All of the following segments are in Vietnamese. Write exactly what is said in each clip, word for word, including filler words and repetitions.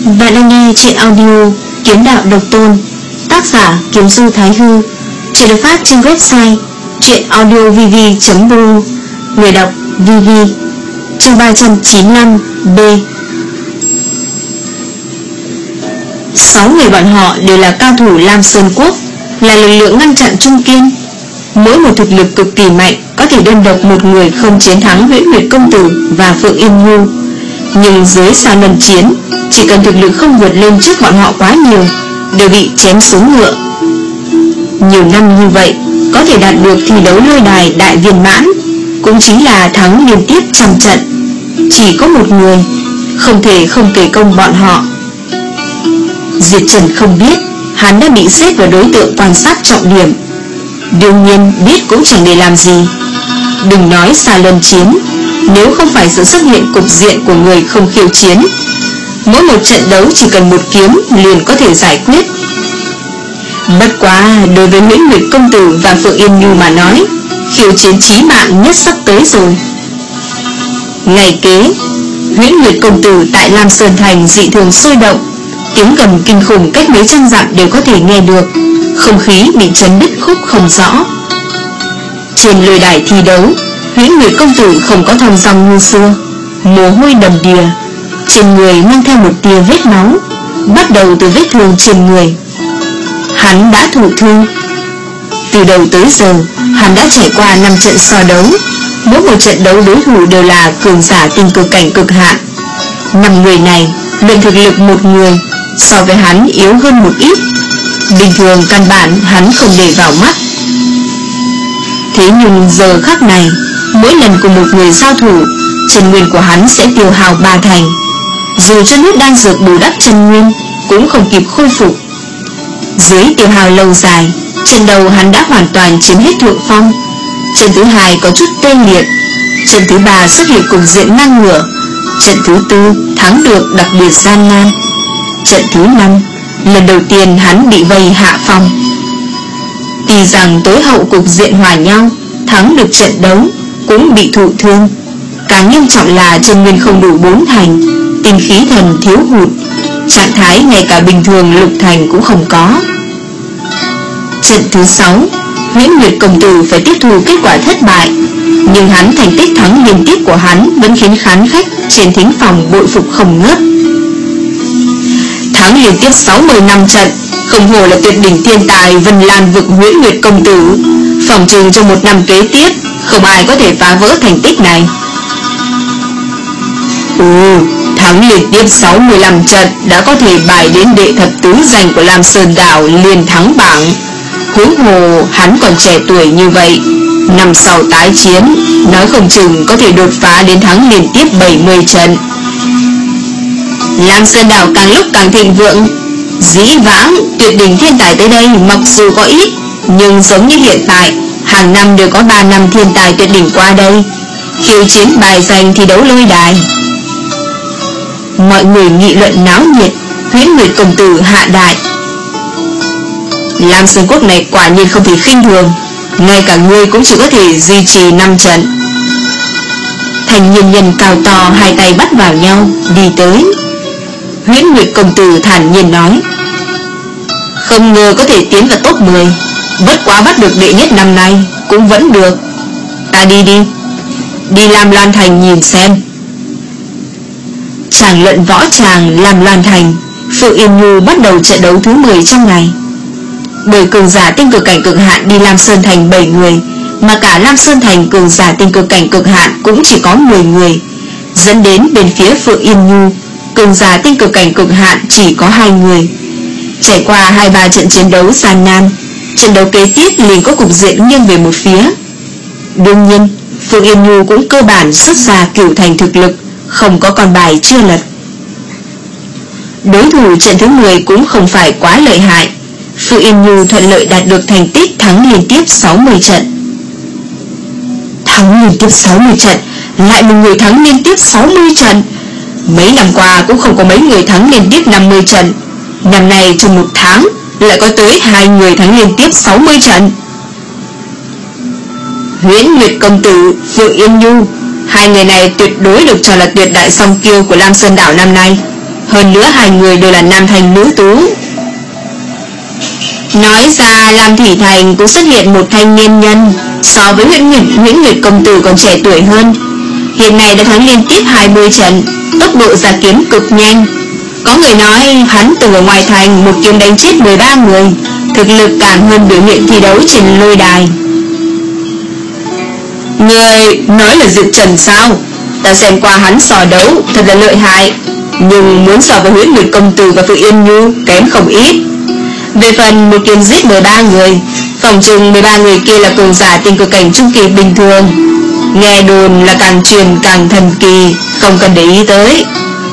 Bạn đang nghe truyện audio Kiếm Đạo Độc Tôn, tác giả Kiếm Du Thái Hư. Truyện được phát trên website truyệnaudiovv chấm ro. Người đọc vê vê. Chương ba trăm chín mươi lăm B. Sáu người bọn họ đều là cao thủ Lam Sơn Quốc, là lực lượng ngăn chặn trung kiên. Mỗi một thực lực cực kỳ mạnh, có thể đơn độc một người không chiến thắng Huyễn Nguyệt Công Tử và Phượng Yên Nhu. Nhưng dưới xa lần chiến, chỉ cần thực lực không vượt lên trước bọn họ quá nhiều, đều bị chém xuống ngựa. Nhiều năm như vậy, có thể đạt được thi đấu lôi đài đại viên mãn, cũng chính là thắng liên tiếp trăm trận. Chỉ có một người, không thể không kể công bọn họ. Diệt Trần không biết hắn đã bị xếp vào đối tượng quan sát trọng điểm. Đương nhiên biết cũng chẳng để làm gì. Đừng nói xa luân chiến, nếu không phải sự xuất hiện cục diện của người không khiêu chiến, mỗi một trận đấu chỉ cần một kiếm liền có thể giải quyết. Bất quá đối với Huyễn Nguyệt Công Tử và Phượng Yên Nhu mà nói, khiêu chiến chí mạng nhất sắp tới rồi. Ngày kế, Huyễn Nguyệt Công Tử tại Lam Sơn Thành dị thường sôi động, tiếng gầm kinh khủng cách mấy trăm dặm đều có thể nghe được, không khí bị chấn đứt khúc không rõ. Trên lôi đài thi đấu, Huyễn Nguyệt Công Tử không có thong dong như xưa, mồ hôi đầm đìa, trên người mang theo một tia vết máu, bắt đầu từ vết thương trên người. Hắn đã thụ thương. Từ đầu tới giờ, hắn đã trải qua năm trận so đấu, mỗi một trận đấu đối thủ đều là cường giả tinh cực cảnh cực hạn. Năm người này, luận thực lực một người so với hắn yếu hơn một ít, bình thường căn bản hắn không để vào mắt. Thế nhưng giờ khắc này, mỗi lần cùng một người giao thủ, chân nguyên của hắn sẽ tiêu hao ba thành. Dù cho nuốt đan dược bù đắp chân nguyên, cũng không kịp khôi phục. Dưới tiêu hao lâu dài, trận đầu hắn đã hoàn toàn chiếm hết thượng phong. Trận thứ hai có chút tê liệt, trận thứ ba xuất hiện cục diện ngang ngửa, trận thứ tư thắng được đặc biệt gian nan, trận thứ năm lần đầu tiên hắn bị vây hạ phong. Tuy rằng tối hậu cục diện hòa nhau, thắng được trận đấu, cũng bị thụ thương. Càng nghiêm trọng là chân nguyên không đủ bốn thành, tinh khí thần thiếu hụt, trạng thái ngay cả bình thường lục thành cũng không có. Trận thứ sáu, Huyễn Nguyệt Công Tử phải tiếp thu kết quả thất bại, nhưng hắn thành tích thắng liên tiếp của hắn vẫn khiến khán khách trên thính phòng bội phục không ngớt. Thắng liên tiếp sáu mươi năm trận, không hồ là tuyệt đỉnh thiên tài Vân Lan vực Huyễn Nguyệt Công Tử. Phòng trừng trong một năm kế tiếp, không ai có thể phá vỡ thành tích này. Ừ, thắng liên tiếp sáu mươi lăm trận đã có thể bài đến đệ thập tứ danh của Lam Sơn Đảo liền thắng bảng. Huống hồ hắn còn trẻ tuổi như vậy, năm sau tái chiến, nói không chừng có thể đột phá đến thắng liên tiếp bảy mươi trận. Lam Sơn Đảo càng lúc càng thịnh vượng. Dĩ vãng tuyệt đỉnh thiên tài tới đây mặc dù có ít, nhưng giống như hiện tại, hàng năm đều có ba năm thiên tài tuyệt đỉnh qua đây, khiêu chiến bài danh thi đấu lôi đài. Mọi người nghị luận náo nhiệt. Huyễn Nguyệt Công Tử hạ đại: Lam Sơn Quốc này quả nhiên không thể khinh thường, ngay cả ngươi cũng chỉ có thể duy trì năm trận. Thành niên nhân cao to hai tay bắt vào nhau đi tới. Huyễn Nguyệt Công Tử thản nhiên nói: Không ngờ có thể tiến vào top mười, bất quá bắt được đệ nhất năm nay cũng vẫn được. Ta đi đi Đi Lam Loan Thành nhìn xem. Tràng luận võ tràng Lam Loan Thành, Phượng Yên Nhu bắt đầu trận đấu thứ mười trong ngày. Bởi cường giả tinh cực cảnh cực hạn đi Lam Sơn Thành bảy người, mà cả Lam Sơn Thành cường giả tinh cực cảnh cực hạn cũng chỉ có mười người, dẫn đến bên phía Phượng Yên Nhu, cường giả tinh cực cảnh cực hạn chỉ có hai người. Trải qua hai ba trận chiến đấu gian nan, trận đấu kế tiếp liền có cục diện nghiêng về một phía. Đương nhiên, Phượng Yên Nhu cũng cơ bản xuất ra cửu thành thực lực, không có con bài chưa lật. Đối thủ trận thứ mười cũng không phải quá lợi hại. Phượng Yên Nhu thuận lợi đạt được thành tích thắng liên tiếp sáu mươi trận. Thắng liên tiếp sáu mươi trận, lại một người thắng liên tiếp sáu mươi trận. Mấy năm qua cũng không có mấy người thắng liên tiếp năm mươi trận, năm nay trong một tháng lại có tới hai người thắng liên tiếp sáu mươi trận. Huyễn Nguyệt Công Tử, Phượng Yên Nhu, hai người này tuyệt đối được cho là tuyệt đại song kiêu của Lam Sơn Đảo năm nay. Hơn nữa hai người đều là nam thanh nữ tú. Nói ra Lam Thủy Thành cũng xuất hiện một thanh niên nhân, so với Nguyễn Nguyệt, Nguyễn Nguyệt công tử còn trẻ tuổi hơn. Hiện nay đã thắng liên tiếp hai mươi trận, tốc độ ra kiếm cực nhanh. Có người nói hắn từng ở ngoài thành một kiếm đánh chết mười ba người, thực lực càng hơn biểu hiện thi đấu trên lôi đài. Người nói là Diệp Trần sao? Ta xem qua hắn sò đấu thật là lợi hại, nhưng muốn so với Nguyễn Nguyệt công tử và Phượng Yên Nhu kém không ít. Về phần một kiếm giết mười ba người, phòng chừng mười ba người kia là cường giả tinh cực cảnh trung kỳ bình thường. Nghe đồn là càng truyền càng thần kỳ, không cần để ý tới.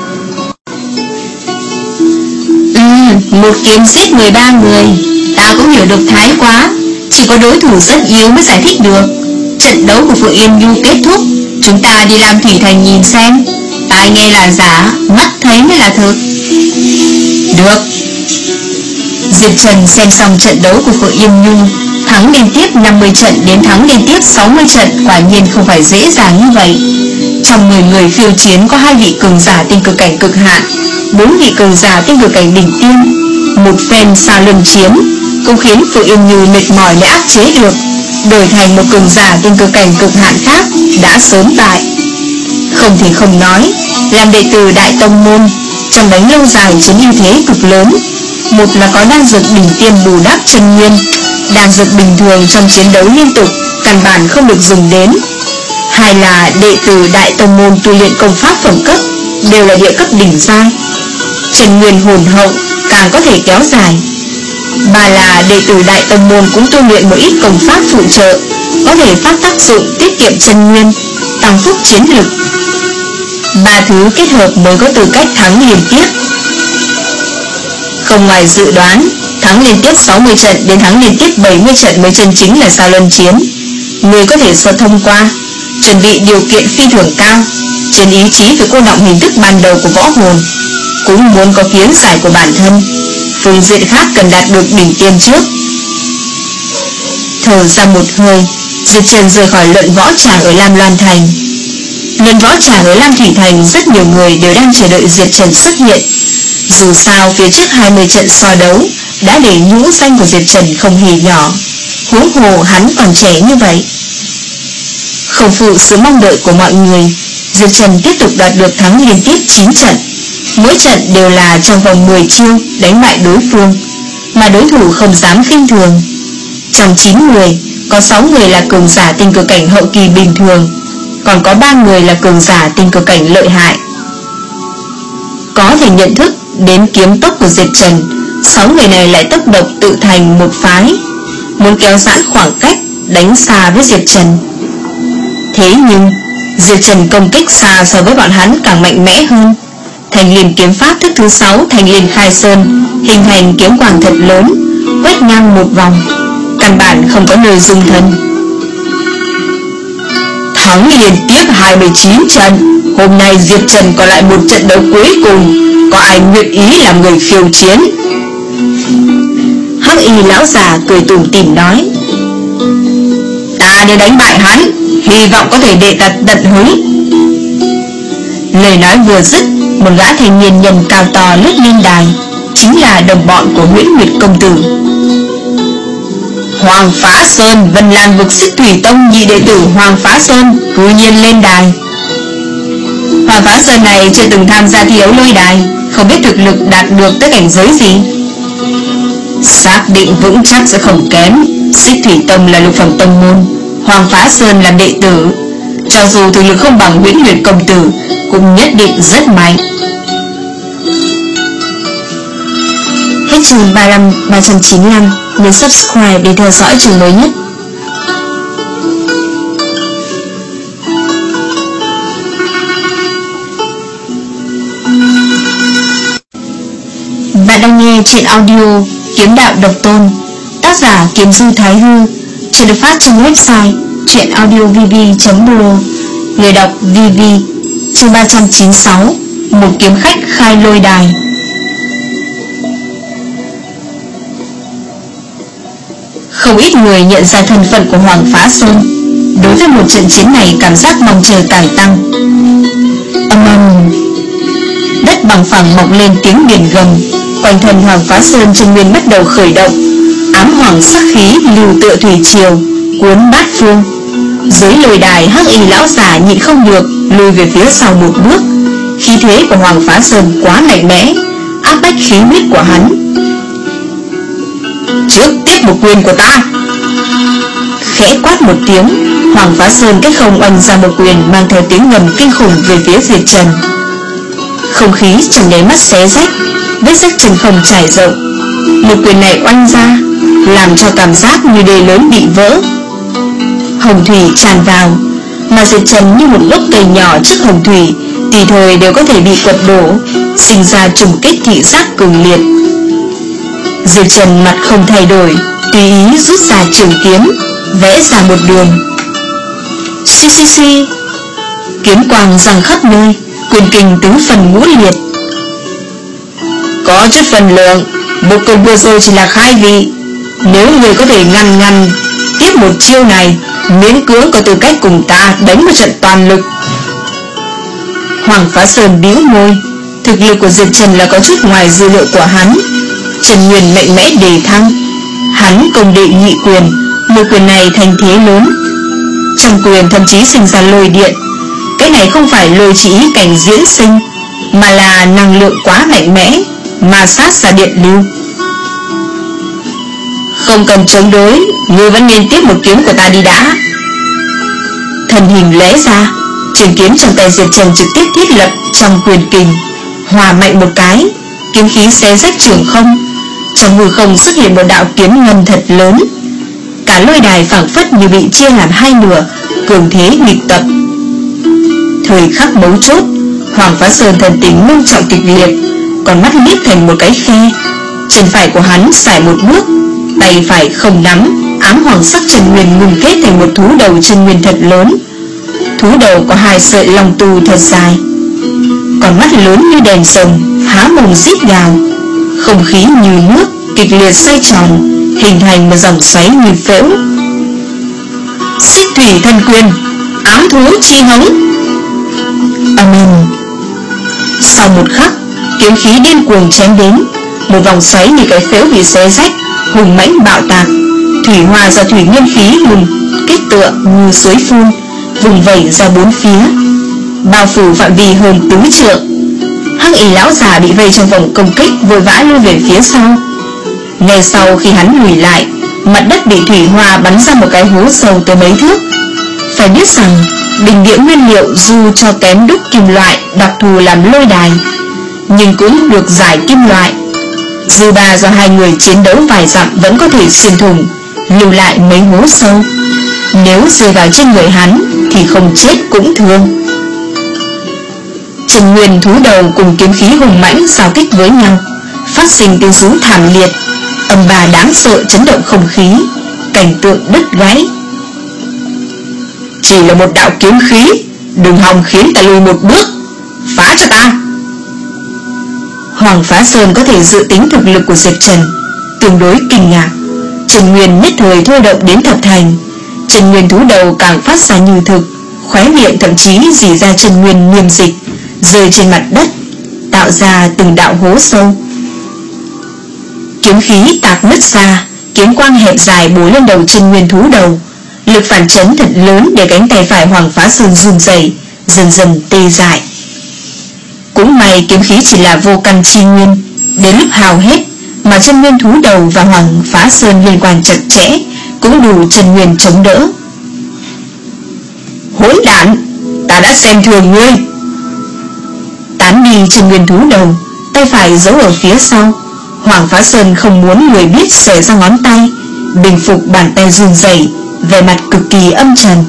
Ừ, một kiếm giết mười ba người, ta cũng hiểu được thái quá. Chỉ có đối thủ rất yếu mới giải thích được. Trận đấu của Phượng Yên Nhu kết thúc, chúng ta đi Lam Thủy Thành nhìn xem. Tai nghe là giả, mắt thấy mới là thực. Được. Diệp Trần xem xong trận đấu của Phượng Yên Nhu, thắng liên tiếp năm mươi trận đến thắng liên tiếp sáu mươi trận quả nhiên không phải dễ dàng như vậy. Trong mười người khiêu chiến có hai vị cường giả tinh cực cảnh cực hạn, bốn vị cường giả tinh cực cảnh đỉnh tiên. Một phen xa luân chiếm cũng khiến Phượng Yên Nhu mệt mỏi để áp chế được, đổi thành một cường giả tinh cực cảnh cực hạn khác đã sớm bại. Không thể không nói, làm đệ tử Đại Tông Môn trong đánh lâu dài chiếm ưu thế cực lớn. Một là có đan dược đỉnh tiên bù đắp chân nguyên, đan dược bình thường trong chiến đấu liên tục căn bản không được dùng đến. Hai là đệ tử Đại Tông Môn tu luyện công pháp phẩm cấp đều là địa cấp đỉnh giai, chân nguyên hồn hậu càng có thể kéo dài. Ba là đệ tử Đại Tông Môn cũng tu luyện một ít công pháp phụ trợ, có thể phát tác dụng tiết kiệm chân nguyên, tăng phúc chiến lực. Ba thứ kết hợp mới có tư cách thắng liên tiếp. Không ngoài dự đoán, thắng liên tiếp sáu mươi trận đến thắng liên tiếp bảy mươi trận mới chân chính là sao luân chiến. Người có thể sơ thông qua, chuẩn bị điều kiện phi thường cao, trên ý chí phải cô động hình thức ban đầu của võ hồn, cũng muốn có kiến giải của bản thân. Phương diện khác cần đạt được đỉnh tiên trước. Thở ra một hơi, Diệp Trần rời khỏi luận võ tràng ở Lam Loan Thành. Luận võ tràng ở Lam Thủy Thành rất nhiều người đều đang chờ đợi Diệp Trần xuất hiện. Dù sao phía trước hai mươi trận so đấu đã để nhũ danh của Diệp Trần không hề nhỏ, huống hồ hắn còn trẻ như vậy. Không phụ sự mong đợi của mọi người, Diệp Trần tiếp tục đạt được thắng liên tiếp chín trận. Mỗi trận đều là trong vòng mười chiêu đánh bại đối phương, mà đối thủ không dám khinh thường. Trong chín người, có sáu người là cường giả tinh cực cảnh hậu kỳ bình thường, còn có ba người là cường giả tinh cực cảnh lợi hại. Có thể nhận thức đến kiếm tốc của Diệp Trần, sáu người này lại tốc độ tự thành một phái, muốn kéo giãn khoảng cách, đánh xa với Diệp Trần. Thế nhưng Diệp Trần công kích xa so với bọn hắn càng mạnh mẽ hơn. Thành Liên kiếm pháp thức thứ sáu Thành Liên Khai Sơn hình thành kiếm quang thật lớn, quét ngang một vòng, căn bản không có nơi dung thân. Thắng liên tiếp hai mươi chín trận, hôm nay Diệp Trần còn lại một trận đấu cuối cùng, có ai nguyện ý làm người khiêu chiến? Hắc y lão già cười tủm tỉm nói, ta đến đánh bại hắn, hy vọng có thể đệ ta tận hứng. Lời nói vừa dứt, một gã thanh niên nhân cao to lướt lên đài, chính là đồng bọn của Nguyễn Nguyệt công tử. Hoàng Phá Sơn, Vân Lan vực Xích Thủy Tông nhị đệ tử Hoàng Phá Sơn cư nhiên lên đài. Hoàng Phá Sơn này chưa từng tham gia thi đấu lôi đài, không biết thực lực đạt được tới cảnh giới gì. Xác định vững chắc sẽ không kém. Xích Thủy Tông là lục phẩm tông môn, Hoàng Phá Sơn là đệ tử, cho dù thực lực không bằng Nguyễn Nguyệt công tử cũng nhất định rất mạnh. Hết chương ba mươi lăm ba trăm chín mươi lăm, nhấn subscribe để theo dõi chương mới nhất. Bạn đang nghe truyện audio Kiếm Đạo Độc Tôn, tác giả Kiếm Du Thái Hư, chuyện được phát trên website truyện audio v v chấm pro, người đọc vê vê. Chương ba trăm chín mươi sáu, một kiếm khách khai lôi đài. Không ít người nhận ra thân phận của Hoàng Phá Sơn, đối với một trận chiến này cảm giác mong chờ càng tăng. Âm ầm, đất Bằng phẳng mọc lên tiếng biển gầm. Quanh thân Hoàng Phá Sơn chân nguyên bắt đầu khởi động. Ám hoàng sắc khí lưu tựa thủy triều, cuốn bát phương. Dưới lôi đài, Hắc Y lão giả nhịn không được lùi về phía sau một bước. Khí thế của Hoàng Phá Sơn quá mạnh mẽ, áp bách khí huyết của hắn. Trước tiếp một quyền của ta. Khẽ quát một tiếng, Hoàng Phá Sơn cách không oanh ra một quyền mang theo tiếng ngầm kinh khủng về phía Diệp Trần. Không khí trong nháy mắt xé rách, vết rách chân không trải rộng. Một quyền này oanh ra, làm cho cảm giác như đê lớn bị vỡ. Hồng thủy tràn vào, mà Diệp Trần như một gốc cây nhỏ trước hồng thủy, tùy thời đều có thể bị quật đổ, sinh ra trùng kích thị giác cường liệt. Diệp Trần mặt không thay đổi, tùy ý rút ra trường kiếm, vẽ ra một đường. Xi xi xi, kiếm quang giằng khắp nơi, quyền kình tứ phần ngũ liệt. Có chút phần lượng, một quyền vừa rồi chỉ là khai vị. Nếu người có thể ngăn ngăn tiếp một chiêu này, miễn cưỡng có tư cách cùng ta đánh một trận toàn lực. Hoàng Phá Sơn bĩu môi. Thực lực của Diệp Trần là có chút ngoài dư liệu của hắn. Trần Nguyên mạnh mẽ đề thăng, hắn công đệ nhị quyền, một quyền này thành thế lớn. Trong quyền thậm chí sinh ra lôi điện. Cái này không phải lôi chỉ cảnh diễn sinh, mà là năng lượng quá mạnh mẽ, mà sát ra điện lưu. Không cần chống đối, ngươi vẫn nên tiếp một kiếm của ta đi đã. Thần hình lóe ra, trường kiếm trong tay Diệp Trần trực tiếp thiết lập trong quyền kình, hòa mạnh một cái, kiếm khí xé rách trường không. Trong hư không xuất hiện một đạo kiếm ngân thật lớn. Cả lôi đài phảng phất như bị chia làm hai nửa, cường thế nghịch tập. Thời khắc mấu chốt, Hoàng Phá Sơn thần tình ngưng trọng kịch liệt, còn mắt liếc thành một cái khe. Chân phải của hắn sải một bước, tay phải không nắm, ám hoàng sắc chân nguyên ngưng kết thành một thú đầu chân nguyên thật lớn. Thú đầu có hai sợi lòng tu thật dài, còn mắt lớn như đèn sồng, há mồm rít gào. Không khí như nước kịch liệt xoay tròn, hình thành một dòng xoáy như phễu. Xích thủy thân quyền, ám thú chi hống. Amen. Sau một khắc, kiếm khí điên cuồng chém đến, một vòng xoáy như cái phễu bị xé rách, hùng mãnh bạo tạc. Thủy hòa do thủy nguyên khí ngừng kết tựa như suối phun, vùng vẩy ra bốn phía, bao phủ phạm vi hơn tứ trượng. Hắc Y lão già bị vây trong vòng công kích, vội vã lui về phía sau. Ngay sau khi hắn lùi lại, mặt đất bị thủy hòa bắn ra một cái hố sâu tới mấy thước. Phải biết rằng bình địa nguyên liệu dù cho kém đúc kim loại đặc thù làm lôi đài, nhưng cũng được giải kim loại. Dư ba do hai người chiến đấu vài dặm vẫn có thể xuyên thủng, lưu lại mấy hố sâu. Nếu rơi vào trên người hắn thì không chết cũng thương. Trần Nguyên thú đầu cùng kiếm khí hùng mãnh giao kích với nhau, phát sinh tiếng rú thảm liệt, âm bà đáng sợ chấn động không khí, cảnh tượng đứt gãy. Chỉ là một đạo kiếm khí, đừng hòng khiến ta lùi một bước, phá cho ta. Hoàng Phá Sơn có thể dự tính thực lực của Diệp Trần, tương đối kinh ngạc. Trần Nguyên nhất thời thôi động đến thập thành. Trần Nguyên thú đầu càng phát ra như thực, khóe miệng thậm chí rỉ ra Trần Nguyên niêm dịch, rơi trên mặt đất, tạo ra từng đạo hố sâu. Kiếm khí tạc nứt ra, kiếm quang hẹp dài bổ lên đầu Trần Nguyên thú đầu. Lực phản chấn thật lớn để cánh tay phải Hoàng Phá Sơn run rẩy, dần dần tê dại. Cũng may kiếm khí chỉ là vô căn chi nguyên, đến lúc hao hết mà Trần Nguyên thú đầu và Hoàng Phá Sơn liên quan chặt chẽ, cũng đủ Trần Nguyên chống đỡ. Hỗn đản, ta đã xem thường ngươi. Tán đi Trần Nguyên thú đầu, tay phải giấu ở phía sau. Hoàng Phá Sơn không muốn người biết xòe ra ngón tay, bình phục bàn tay run rẩy, vẻ mặt cực kỳ âm trầm.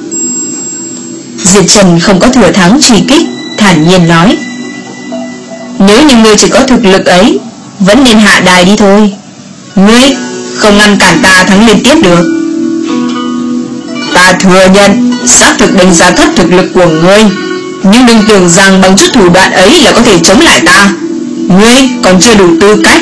Diệp Trần không có thừa thắng truy kích, thản nhiên nói: nếu như ngươi chỉ có thực lực ấy, vẫn nên hạ đài đi thôi. Ngươi không ngăn cản ta thắng liên tiếp được. Ta thừa nhận xác thực đánh giá thấp thực lực của ngươi, nhưng đừng tưởng rằng bằng chút thủ đoạn ấy là có thể chống lại ta. Ngươi còn chưa đủ tư cách.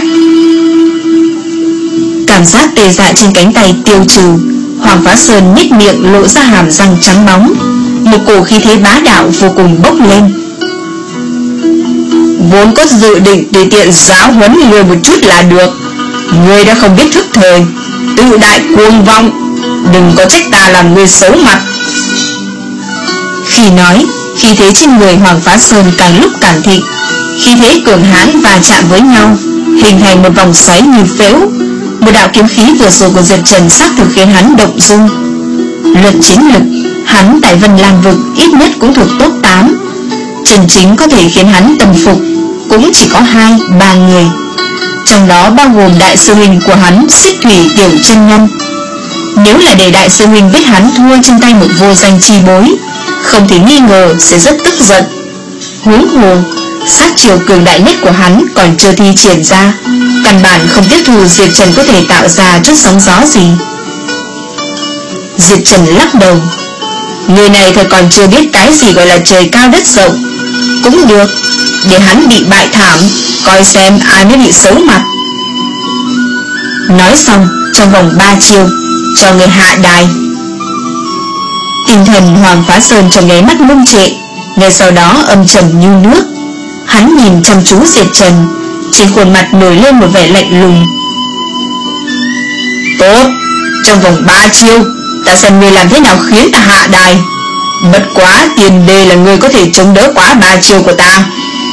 Cảm giác tê dại trên cánh tay tiêu trừ, Hoàng Phá Sơn nhếch miệng lộ ra hàm răng trắng bóng, một cổ khí thế bá đạo vô cùng bốc lên. vốn có dự định tùy tiện giáo huấn người một chút là được. Ngươi đã không biết thức thời, tự đại cuồng vọng, đừng có trách ta làm ngươi xấu mặt. Khi nói, khí thế trên người Hoàng Phá Sơn càng lúc càng thịnh, khí thế cường hãn va chạm với nhau, hình thành một vòng xoáy như phễu. Một đạo kiếm khí vừa rồi của Diệp Trần xác thực khiến hắn động dung. Luận chiến lực, hắn tại Vân Lam vực ít nhất cũng thuộc top tám. Chân chính có thể khiến hắn tâm phục cũng chỉ có hai, ba người, trong đó bao gồm đại sư huynh của hắn, Xích Thủy Tiểu Chân Nhân. Nếu là để đại sư huynh biết hắn thua trên tay một vô danh chi bối, không thể nghi ngờ sẽ rất tức giận. Huống hồ, sát chiều cường đại nhất của hắn còn chưa thi triển ra, căn bản không tiếp thu Diệp Trần có thể tạo ra chút sóng gió gì. Diệp Trần lắc đầu. Người này thật còn chưa biết cái gì gọi là trời cao đất rộng. Cũng được, để hắn bị bại thảm, coi xem ai mới bị xấu mặt. Nói xong, trong vòng ba chiêu, cho người hạ đài. Tinh thần Hoàng Phá Sơn trong nháy mắt ngưng trệ, ngay sau đó âm trầm như nước. Hắn nhìn chăm chú Diệp Trần, trên khuôn mặt nổi lên một vẻ lạnh lùng. Tốt, trong vòng ba chiêu, ta xem ngươi làm thế nào khiến ta hạ đài. Bất quá tiền đề là ngươi có thể chống đỡ quá ba chiêu của ta.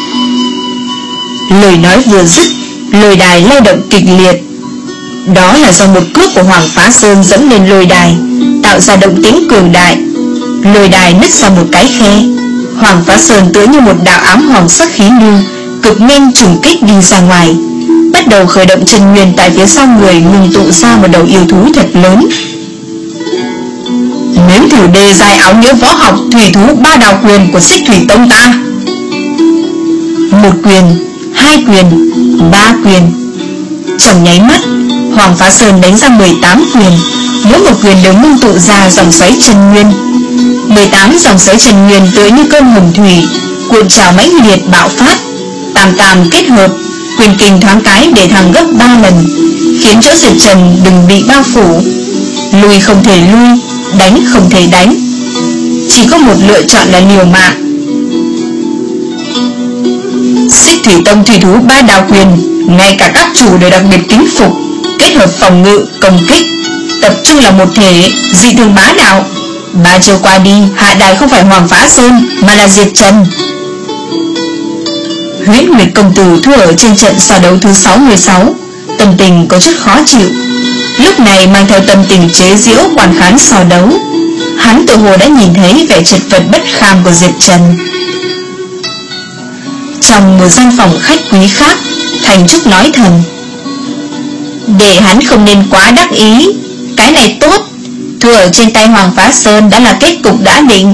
Lời nói vừa dứt, lôi đài lay động kịch liệt. Đó là do một cước của Hoàng Phá Sơn dẫm lên lôi đài, tạo ra động tĩnh cường đại. Lôi đài nứt ra một cái khe. Hoàng Phá Sơn tựa như một đạo ám hoàng sắc khí lưu cực nhanh trùng kích đi ra ngoài, bắt đầu khởi động chân nguyên tại phía sau người, ngừng tụ ra một đầu yêu thú thật lớn. Nếm thử đề dài áo nghĩa võ học thủy thú ba đào quyền của Xích Thủy Tông ta. Một quyền, hai quyền, ba quyền. Trong nháy mắt, Hoàng Phá Sơn đánh ra mười tám quyền, mỗi một quyền đều ngưng tụ ra dòng xoáy chân nguyên. mười tám dòng xoáy chân nguyên tựa như cơn hồng thủy, cuộn trào mãnh liệt bạo phát, tam tam kết hợp, quyền kình thoáng cái để thăng gấp ba lần, khiến chỗ Diệp Trần đừng bị bao phủ. Lùi không thể lui, đánh không thể đánh, chỉ có một lựa chọn là liều mạng. Xích Thủy Tông thủy thú ba đào quyền, ngay cả các chủ đều đặc biệt kính phục, kết hợp phòng ngự, công kích, tập trung là một thể, dị thường bá đạo. Ba chiều qua đi, hạ đài không phải Hoàng Phá Sơn mà là Diệp Trần. Huyễn Nguyệt công tử thua ở trên trận so đấu thứ sáu mươi sáu, tâm tình có chút khó chịu. Lúc này mang theo tâm tình chế giễu quan khán so đấu. Hắn tự hồ đã nhìn thấy vẻ chật vật bất kham của Diệp Trần. Trong một gian phòng khách quý khác, Thành Trúc nói thầm: để hắn không nên quá đắc ý, cái này tốt. Thua ở trên tay Hoàng Phá Sơn đã là kết cục đã định.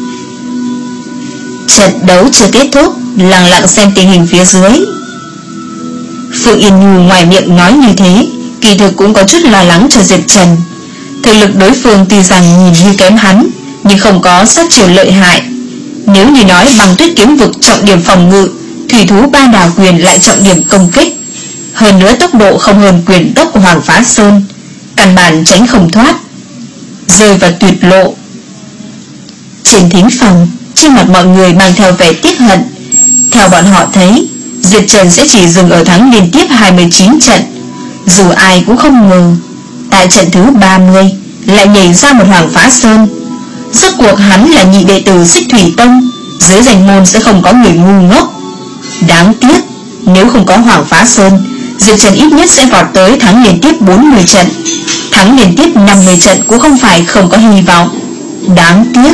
Trận đấu chưa kết thúc, lặng lặng xem tình hình phía dưới. Phượng Yên Nhu ngoài miệng nói như thế, kỳ thực cũng có chút lo lắng cho Diệp Trần. Thực lực đối phương tuy rằng nhìn như kém hắn, nhưng không có sát chiều lợi hại. Nếu như nói Băng Tuyết kiếm vực trọng điểm phòng ngự, thủy thú ba đào quyền lại trọng điểm công kích. Hơn nữa tốc độ không hơn quyền tốc của Hoàng Phá Sơn, căn bản tránh không thoát, rơi vào tuyệt lộ. Trên thính phòng, trên mặt mọi người mang theo vẻ tiếc hận. Theo bọn họ thấy, Diệp Trần sẽ chỉ dừng ở thắng liên tiếp hai mươi chín trận. Dù ai cũng không ngờ, tại trận thứ ba mươi lại nhảy ra một Hoàng Phá Sơn. Rốt cuộc hắn là nhị đệ tử Xích Thủy Tông, dưới danh môn sẽ không có người ngu ngốc. Đáng tiếc, nếu không có Hoàng Phá Sơn, Diệp Trần ít nhất sẽ vọt tới thắng liên tiếp bốn mươi trận. Thắng liên tiếp năm mươi trận cũng không phải không có hy vọng. Đáng tiếc.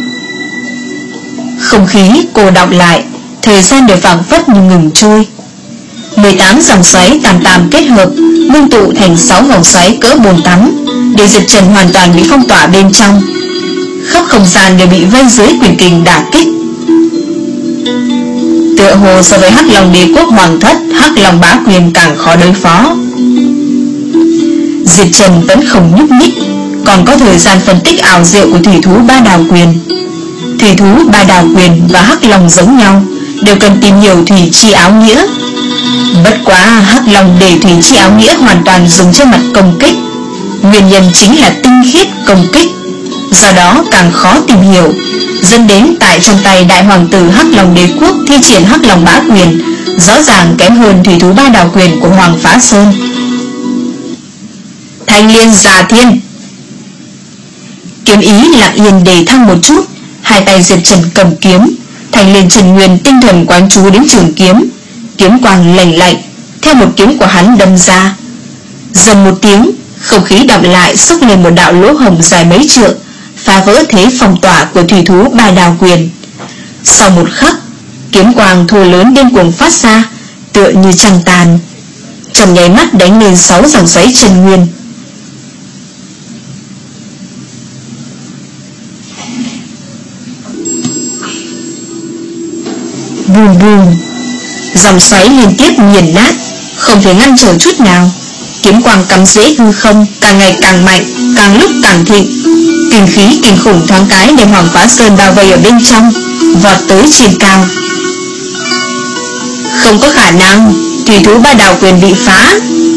Không khí cô đọng lại, thời gian đều phảng phất như ngừng trôi. mười tám dòng xoáy tam tam kết hợp, ngưng tụ thành sáu vòng xoáy cỡ bồn tắm, để Diệp Trần hoàn toàn bị phong tỏa bên trong. Khắp không gian đều bị vây dưới quyền kình đả kích. Tựa hồ so với Hắc Long Đế Quốc Hoàng Thất, Hắc Long Bá Quyền càng khó đối phó. Diệp Trần vẫn không nhúc nhích, còn có thời gian phân tích ảo diệu của thủy thú ba đào quyền. Thủy thú ba đào quyền và Hắc Long giống nhau, đều cần tìm hiểu thủy chi áo nghĩa. Bất quá Hắc Long để thủy chi áo nghĩa hoàn toàn dùng trên mặt công kích, nguyên nhân chính là tinh khiết công kích, do đó càng khó tìm hiểu, dẫn đến tại trong tay đại hoàng tử Hắc Long Đế Quốc thi triển Hắc Long Bá Quyền rõ ràng kém hơn thủy thú ba đào quyền của Hoàng Phá Sơn. Thanh liên giả thiên. Kiếm ý lặng yên đề thăng một chút, hai tay Diệp Trần cầm kiếm, thanh liên Trần Nguyên tinh thần quán chú đến trường kiếm, kiếm quang lạnh lạnh theo một kiếm của hắn đâm ra. Dầm một tiếng, không khí đọng lại, xốc lên một đạo lỗ hổng dài mấy trượng, phá vỡ thế phong tỏa của thủy thú ba đào quyền. Sau một khắc, kiếm quang thô lớn điên cuồng phát ra, tựa như trăng tàn, trong nháy mắt đánh lên sáu dòng xoáy Trần Nguyên. Bùm bùm, dòng xoáy liên tiếp nghiền nát, không thể ngăn trở chút nào. Kiếm quang cắm rễ hư không, càng ngày càng mạnh, càng lúc càng thịnh. Kinh khí kinh khủng thoáng cái đem Hoàng Phá Sơn bao vây ở bên trong, vọt tới trên cao. Không có khả năng, thủy thú ba đào quyền bị phá.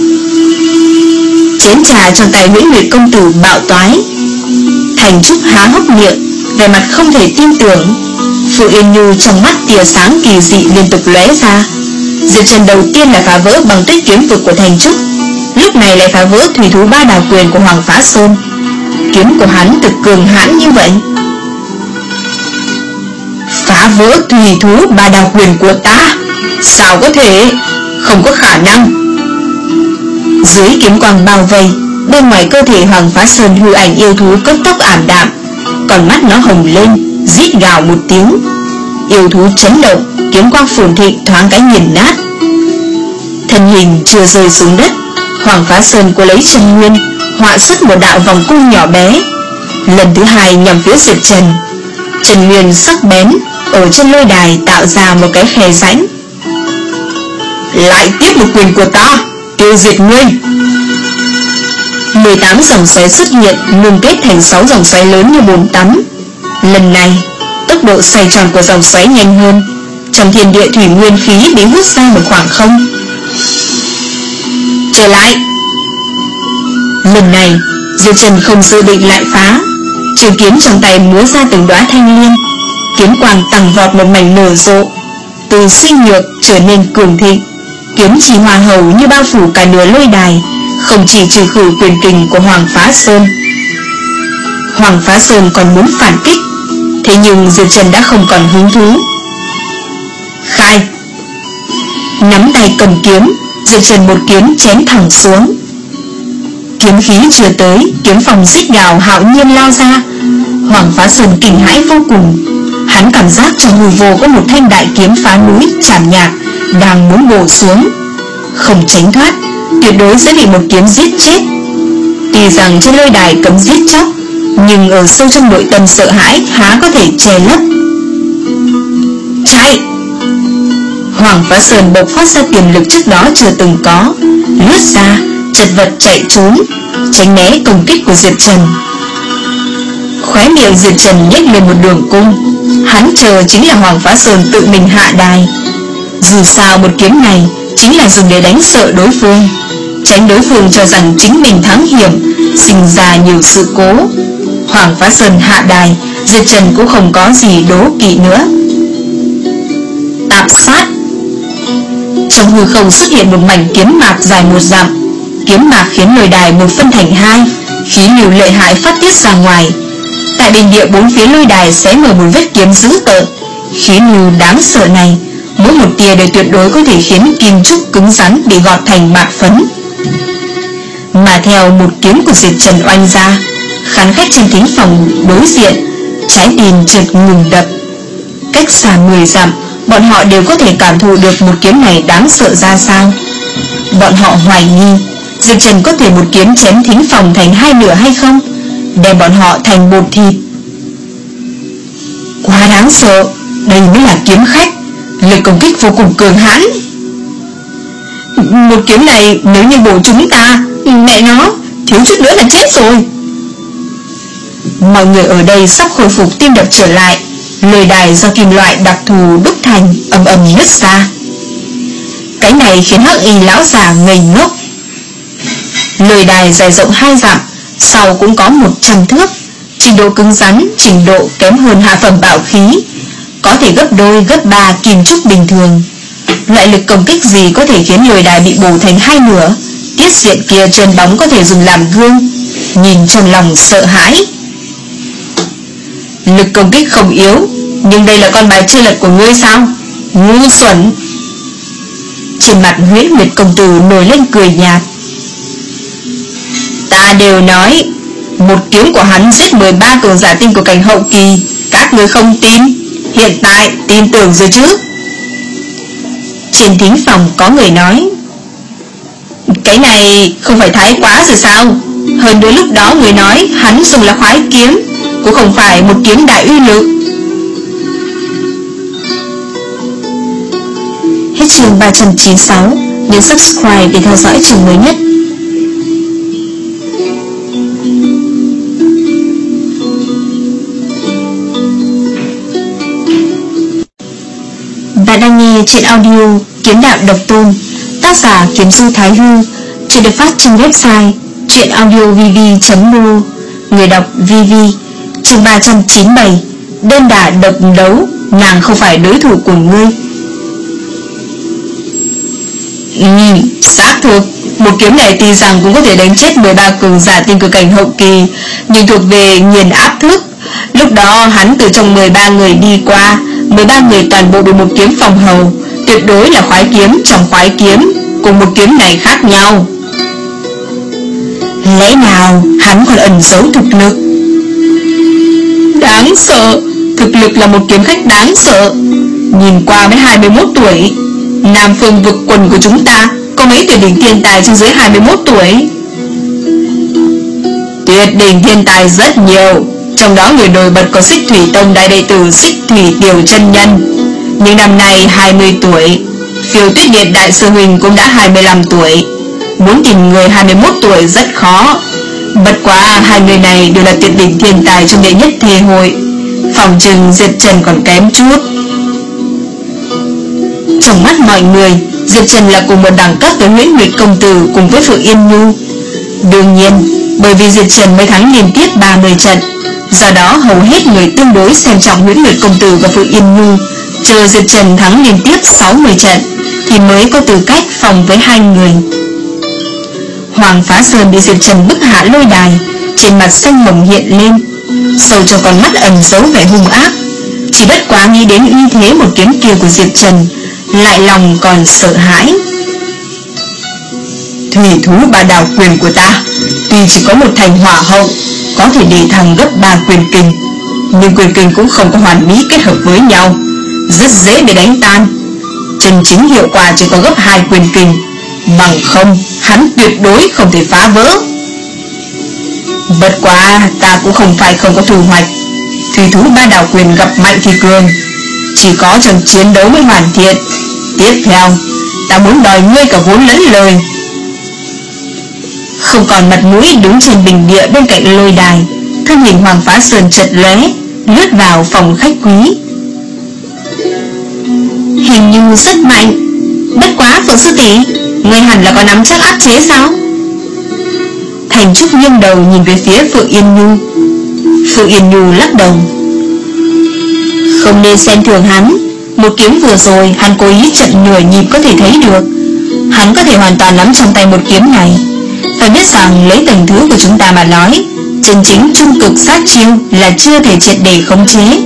Chén trà trong tay Nguyễn Nguyệt công tử bạo toái. Thành Trúc há hốc miệng, vẻ mặt không thể tin tưởng. Phụ Yên Nhu trong mắt tia sáng kỳ dị liên tục lóe ra. Diệp Trần đầu tiên là phá vỡ bằng tích kiếm vực của Thành Trúc, lúc này lại phá vỡ thủy thú ba đào quyền của Hoàng Phá Sơn. Kiếm của hắn thực cường hãn như vậy. Phá vỡ thủy thú ba đào quyền của ta? Sao có thể? Không có khả năng. Dưới kiếm quang bao vây, bên ngoài cơ thể Hoàng Phá Sơn hư ảnh yêu thú cấp tốc ảm đạm, còn mắt nó hồng lên, rít gào một tiếng. Yêu thú chấn động, kiếm quang phồn thịnh thoáng cái nghiền nát. Thân hình chưa rơi xuống đất, Hoàng Phá Sơn cố lấy Trần Nguyên họa xuất một đạo vòng cung nhỏ bé, lần thứ hai nhằm phía Diệp Trần. Trần Nguyên sắc bén ở trên lôi đài tạo ra một cái khe rãnh. Lại tiếp một quyền của ta, tiêu diệt ngươi. mười tám dòng xoáy xuất hiện, ngưng kết thành sáu dòng xoáy lớn như bồn tắm. Lần này, tốc độ xoay tròn của dòng xoáy nhanh hơn, trong thiên địa thủy nguyên khí bị hút ra một khoảng không. Trở lại. Lần này, Diệp Trần không dự định lại phá, trường kiếm trong tay múa ra từng đóa thanh liên, kiếm quang tăng vọt một mảnh nở rộ, từ suy nhược trở nên cường thịnh. Kiếm chỉ hòa hầu như bao phủ cả nửa lôi đài, không chỉ trừ khử quyền kình của Hoàng Phá Sơn. Hoàng Phá Sơn còn muốn phản kích, thế nhưng Diệp Trần đã không còn hứng thú. Khai. Nắm tay cầm kiếm, Diệp Trần một kiếm chém thẳng xuống. Kiếm khí chưa tới, kiếm phòng rít gào hạo nhiên lao ra. Hoàng Phá Sơn kinh hãi vô cùng, hắn cảm giác trong hư vô có một thanh đại kiếm phá núi chảm nhạt đang muốn bổ xuống. Không tránh thoát, tuyệt đối sẽ bị một kiếm giết chết. Tuy rằng trên lôi đài cấm giết chóc, nhưng ở sâu trong nội tâm sợ hãi há có thể che lấp. Chạy! Hoàng Phá Sơn bộc phát ra tiềm lực trước đó chưa từng có, lướt ra, chật vật chạy trốn, tránh né công kích của Diệp Trần. Khóe miệng Diệp Trần nhếch lên một đường cung, hắn chờ chính là Hoàng Phá Sơn tự mình hạ đài. Dù sao một kiếm này chính là dùng để đánh sợ đối phương, tránh đối phương cho rằng chính mình thắng hiểm, sinh ra nhiều sự cố. Hoàng Phá Sơn hạ đài, Diệp Trần cũng không có gì đố kỵ nữa. Tạp sát. Trong hư không xuất hiện một mảnh kiếm mạc dài một dặm. Kiếm mạc khiến lôi đài một phân thành hai, khí lưu lợi hại phát tiết ra ngoài. Tại bình địa bốn phía lôi đài xé mở một vết kiếm dữ tợn. Khí lưu đáng sợ này, mỗi một tia đều tuyệt đối có thể khiến kim trúc cứng rắn bị gọt thành mạt phấn. Mà theo một kiếm của Diệp Trần oanh ra, khán khách trên thính phòng đối diện, trái tim chợt ngừng đập. Cách xa mười dặm, bọn họ đều có thể cảm thụ được một kiếm này đáng sợ ra sao. Bọn họ hoài nghi Diệp Trần có thể một kiếm chém thính phòng thành hai nửa hay không, đem bọn họ thành bột thịt. Quá đáng sợ, đây mới là kiếm khách, lực công kích vô cùng cường hãn. Một kiếm này nếu như bổ chúng ta, mẹ nó, thiếu chút nữa là chết rồi. Mọi người ở đây sắp khôi phục tim đập trở lại. Lôi đài do kim loại đặc thù đúc thành ầm ầm nứt ra. Cái này khiến Hắc Y lão già ngây ngốc. Lôi đài dài rộng hai dặm, sau cũng có một trăm thước, trình độ cứng rắn, trình độ kém hơn hạ phẩm bảo khí, có thể gấp đôi gấp ba kim trúc bình thường. Loại lực công kích gì có thể khiến lôi đài bị bổ thành hai nửa? Tiết diện kia trơn bóng có thể dùng làm gương, nhìn trong lòng sợ hãi. Lực công kích không yếu, nhưng đây là con bài chơi lật của ngươi sao? Ngu xuẩn. Trên mặt Huyễn Nguyệt công tử nổi lên cười nhạt. Ta đều nói một kiếm của hắn giết mười ba cường giả tinh của cảnh hậu kỳ. Các ngươi không tin, hiện tại tin tưởng rồi chứ? Trên thính phòng có người nói, cái này không phải thái quá rồi sao? Hơn nữa lúc đó người nói hắn dùng là khoái kiếm, cũng không phải một kiếm đại uy lực. Hết chương ba trăm chín mươi sáu. Nhấn subscribe để theo dõi chương mới nhất. Bạn đang nghe trên audio Kiếm Đạo Độc Tôn, tác giả Kiếm Du Thái Hư. Chuyện được phát trên website chuyenaudiovv chấm mô. Người đọc vê vê. Chương ba trăm chín mươi bảy. Đơn đả độc đấu, nàng không phải đối thủ của ngươi. Ừ, xác thực. Một kiếm này tuy rằng cũng có thể đánh chết mười ba cường giả tinh cực cảnh hậu kỳ, nhưng thuộc về nghiền áp thức. Lúc đó hắn từ trong mười ba người đi qua, mười ba người toàn bộ bị một kiếm phòng hầu. Tuyệt đối là khoái kiếm trong khoái kiếm, cùng một kiếm này khác nhau. Lẽ nào hắn còn ẩn giấu thực lực? Đáng sợ. Thực lực là một kiếm khách đáng sợ. Nhìn qua mới hai mươi mốt tuổi. Nam phương vực quần của chúng ta có mấy tuyệt đỉnh thiên tài trên dưới hai mươi mốt tuổi? Tuyệt đỉnh thiên tài rất nhiều, trong đó người nổi bật có Xích Thủy Tông đại đệ tử Xích Thủy Tiểu Chân Nhân, nhưng năm nay hai mươi tuổi. Phiêu Tuyết Điện đại sư huynh cũng đã hai mươi lăm tuổi. Muốn tìm người hai mươi mốt tuổi rất khó. Bất quá hai người này đều là tuyệt đỉnh thiên tài trong đệ nhất thế hội. Phòng trừng Diệp Trần còn kém chút. Trong mắt mọi người, Diệp Trần là cùng một đẳng cấp với Huyễn Nguyệt công tử cùng với Phượng Yên Nhu. Đương nhiên, bởi vì Diệp Trần mới thắng liên tiếp ba mươi trận, do đó hầu hết người tương đối xem trọng Huyễn Nguyệt công tử và Phượng Yên Nhu. Chờ Diệp Trần thắng liên tiếp sáu mươi trận thì mới có tư cách phòng với hai người. Hoàng Phá Sơn bị Diệp Trần bức hạ lôi đài, trên mặt xanh mồng hiện lên, sâu trong con mắt ẩn giấu vẻ hung ác. Chỉ bất quá nghĩ đến uy thế một kiếm kia của Diệp Trần, lại lòng còn sợ hãi. Thủy thú ba đào quyền của ta tuy chỉ có một thành hỏa hậu, có thể để thăng gấp ba quyền kình, nhưng quyền kình cũng không có hoàn mỹ kết hợp với nhau, rất dễ bị đánh tan. Chân chính hiệu quả chỉ có gấp hai quyền kình, bằng không hắn tuyệt đối không thể phá vỡ. Bất quá ta cũng không phải không có thu hoạch. Thủy thú ba đào quyền gặp mạnh thì cường, chỉ có trong chiến đấu mới hoàn thiện. Tiếp theo ta muốn đòi ngươi cả vốn lẫn lời. Không còn mặt mũi đứng trên bình địa bên cạnh lôi đài, thân hình Hoàng Phá Sơn chợt lóe, lướt vào phòng khách quý. Hình như rất mạnh. Bất quá Phượng sư tỷ, ngươi hẳn là có nắm chắc áp chế sao? Thành Trúc nghiêng đầu nhìn về phía Phượng Yên Nhu. Phượng Yên Nhu lắc đầu. Không nên xem thường hắn. Một kiếm vừa rồi hắn cố ý chậm nửa nhịp có thể thấy được. Hắn có thể hoàn toàn nắm trong tay một kiếm này. Phải biết rằng lấy tầng thứ của chúng ta mà nói, chân chính trung cực sát chiêu là chưa thể triệt để khống chế.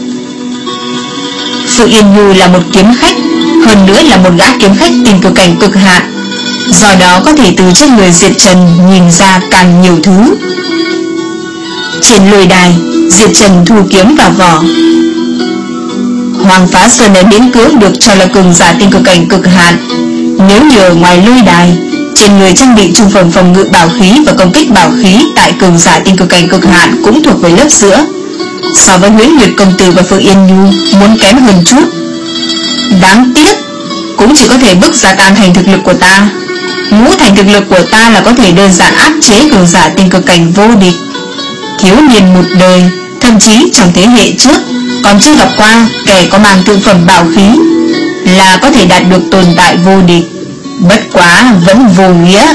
Phượng Yên Nhu là một kiếm khách, hơn nữa là một gã kiếm khách tình cực cảnh cực hạn, do đó có thể từ trên người Diệp Trần nhìn ra càng nhiều thứ. Trên lôi đài, Diệp Trần thu kiếm vào vỏ. Hoàng Phá Sơn đã miễn cưỡng được cho là cường giả tinh cực cảnh cực hạn. Nếu như ở ngoài lôi đài, trên người trang bị trung phẩm phòng ngự bảo khí và công kích bảo khí tại cường giả tinh cực cảnh cực hạn cũng thuộc về lớp giữa. So với Huyễn Nguyệt công tử và Phượng Yên Nhu muốn kém hơn chút. Đáng tiếc, cũng chỉ có thể bức ra tam thành thực lực của ta. Ngũ thành thực lực của ta là có thể đơn giản áp chế cường giả tinh cực cảnh vô địch. Thiếu niên một đời, thậm chí trong thế hệ trước còn chưa gặp qua kẻ có mang thượng phẩm bảo khí là có thể đạt được tồn tại vô địch. Bất quá vẫn vô nghĩa.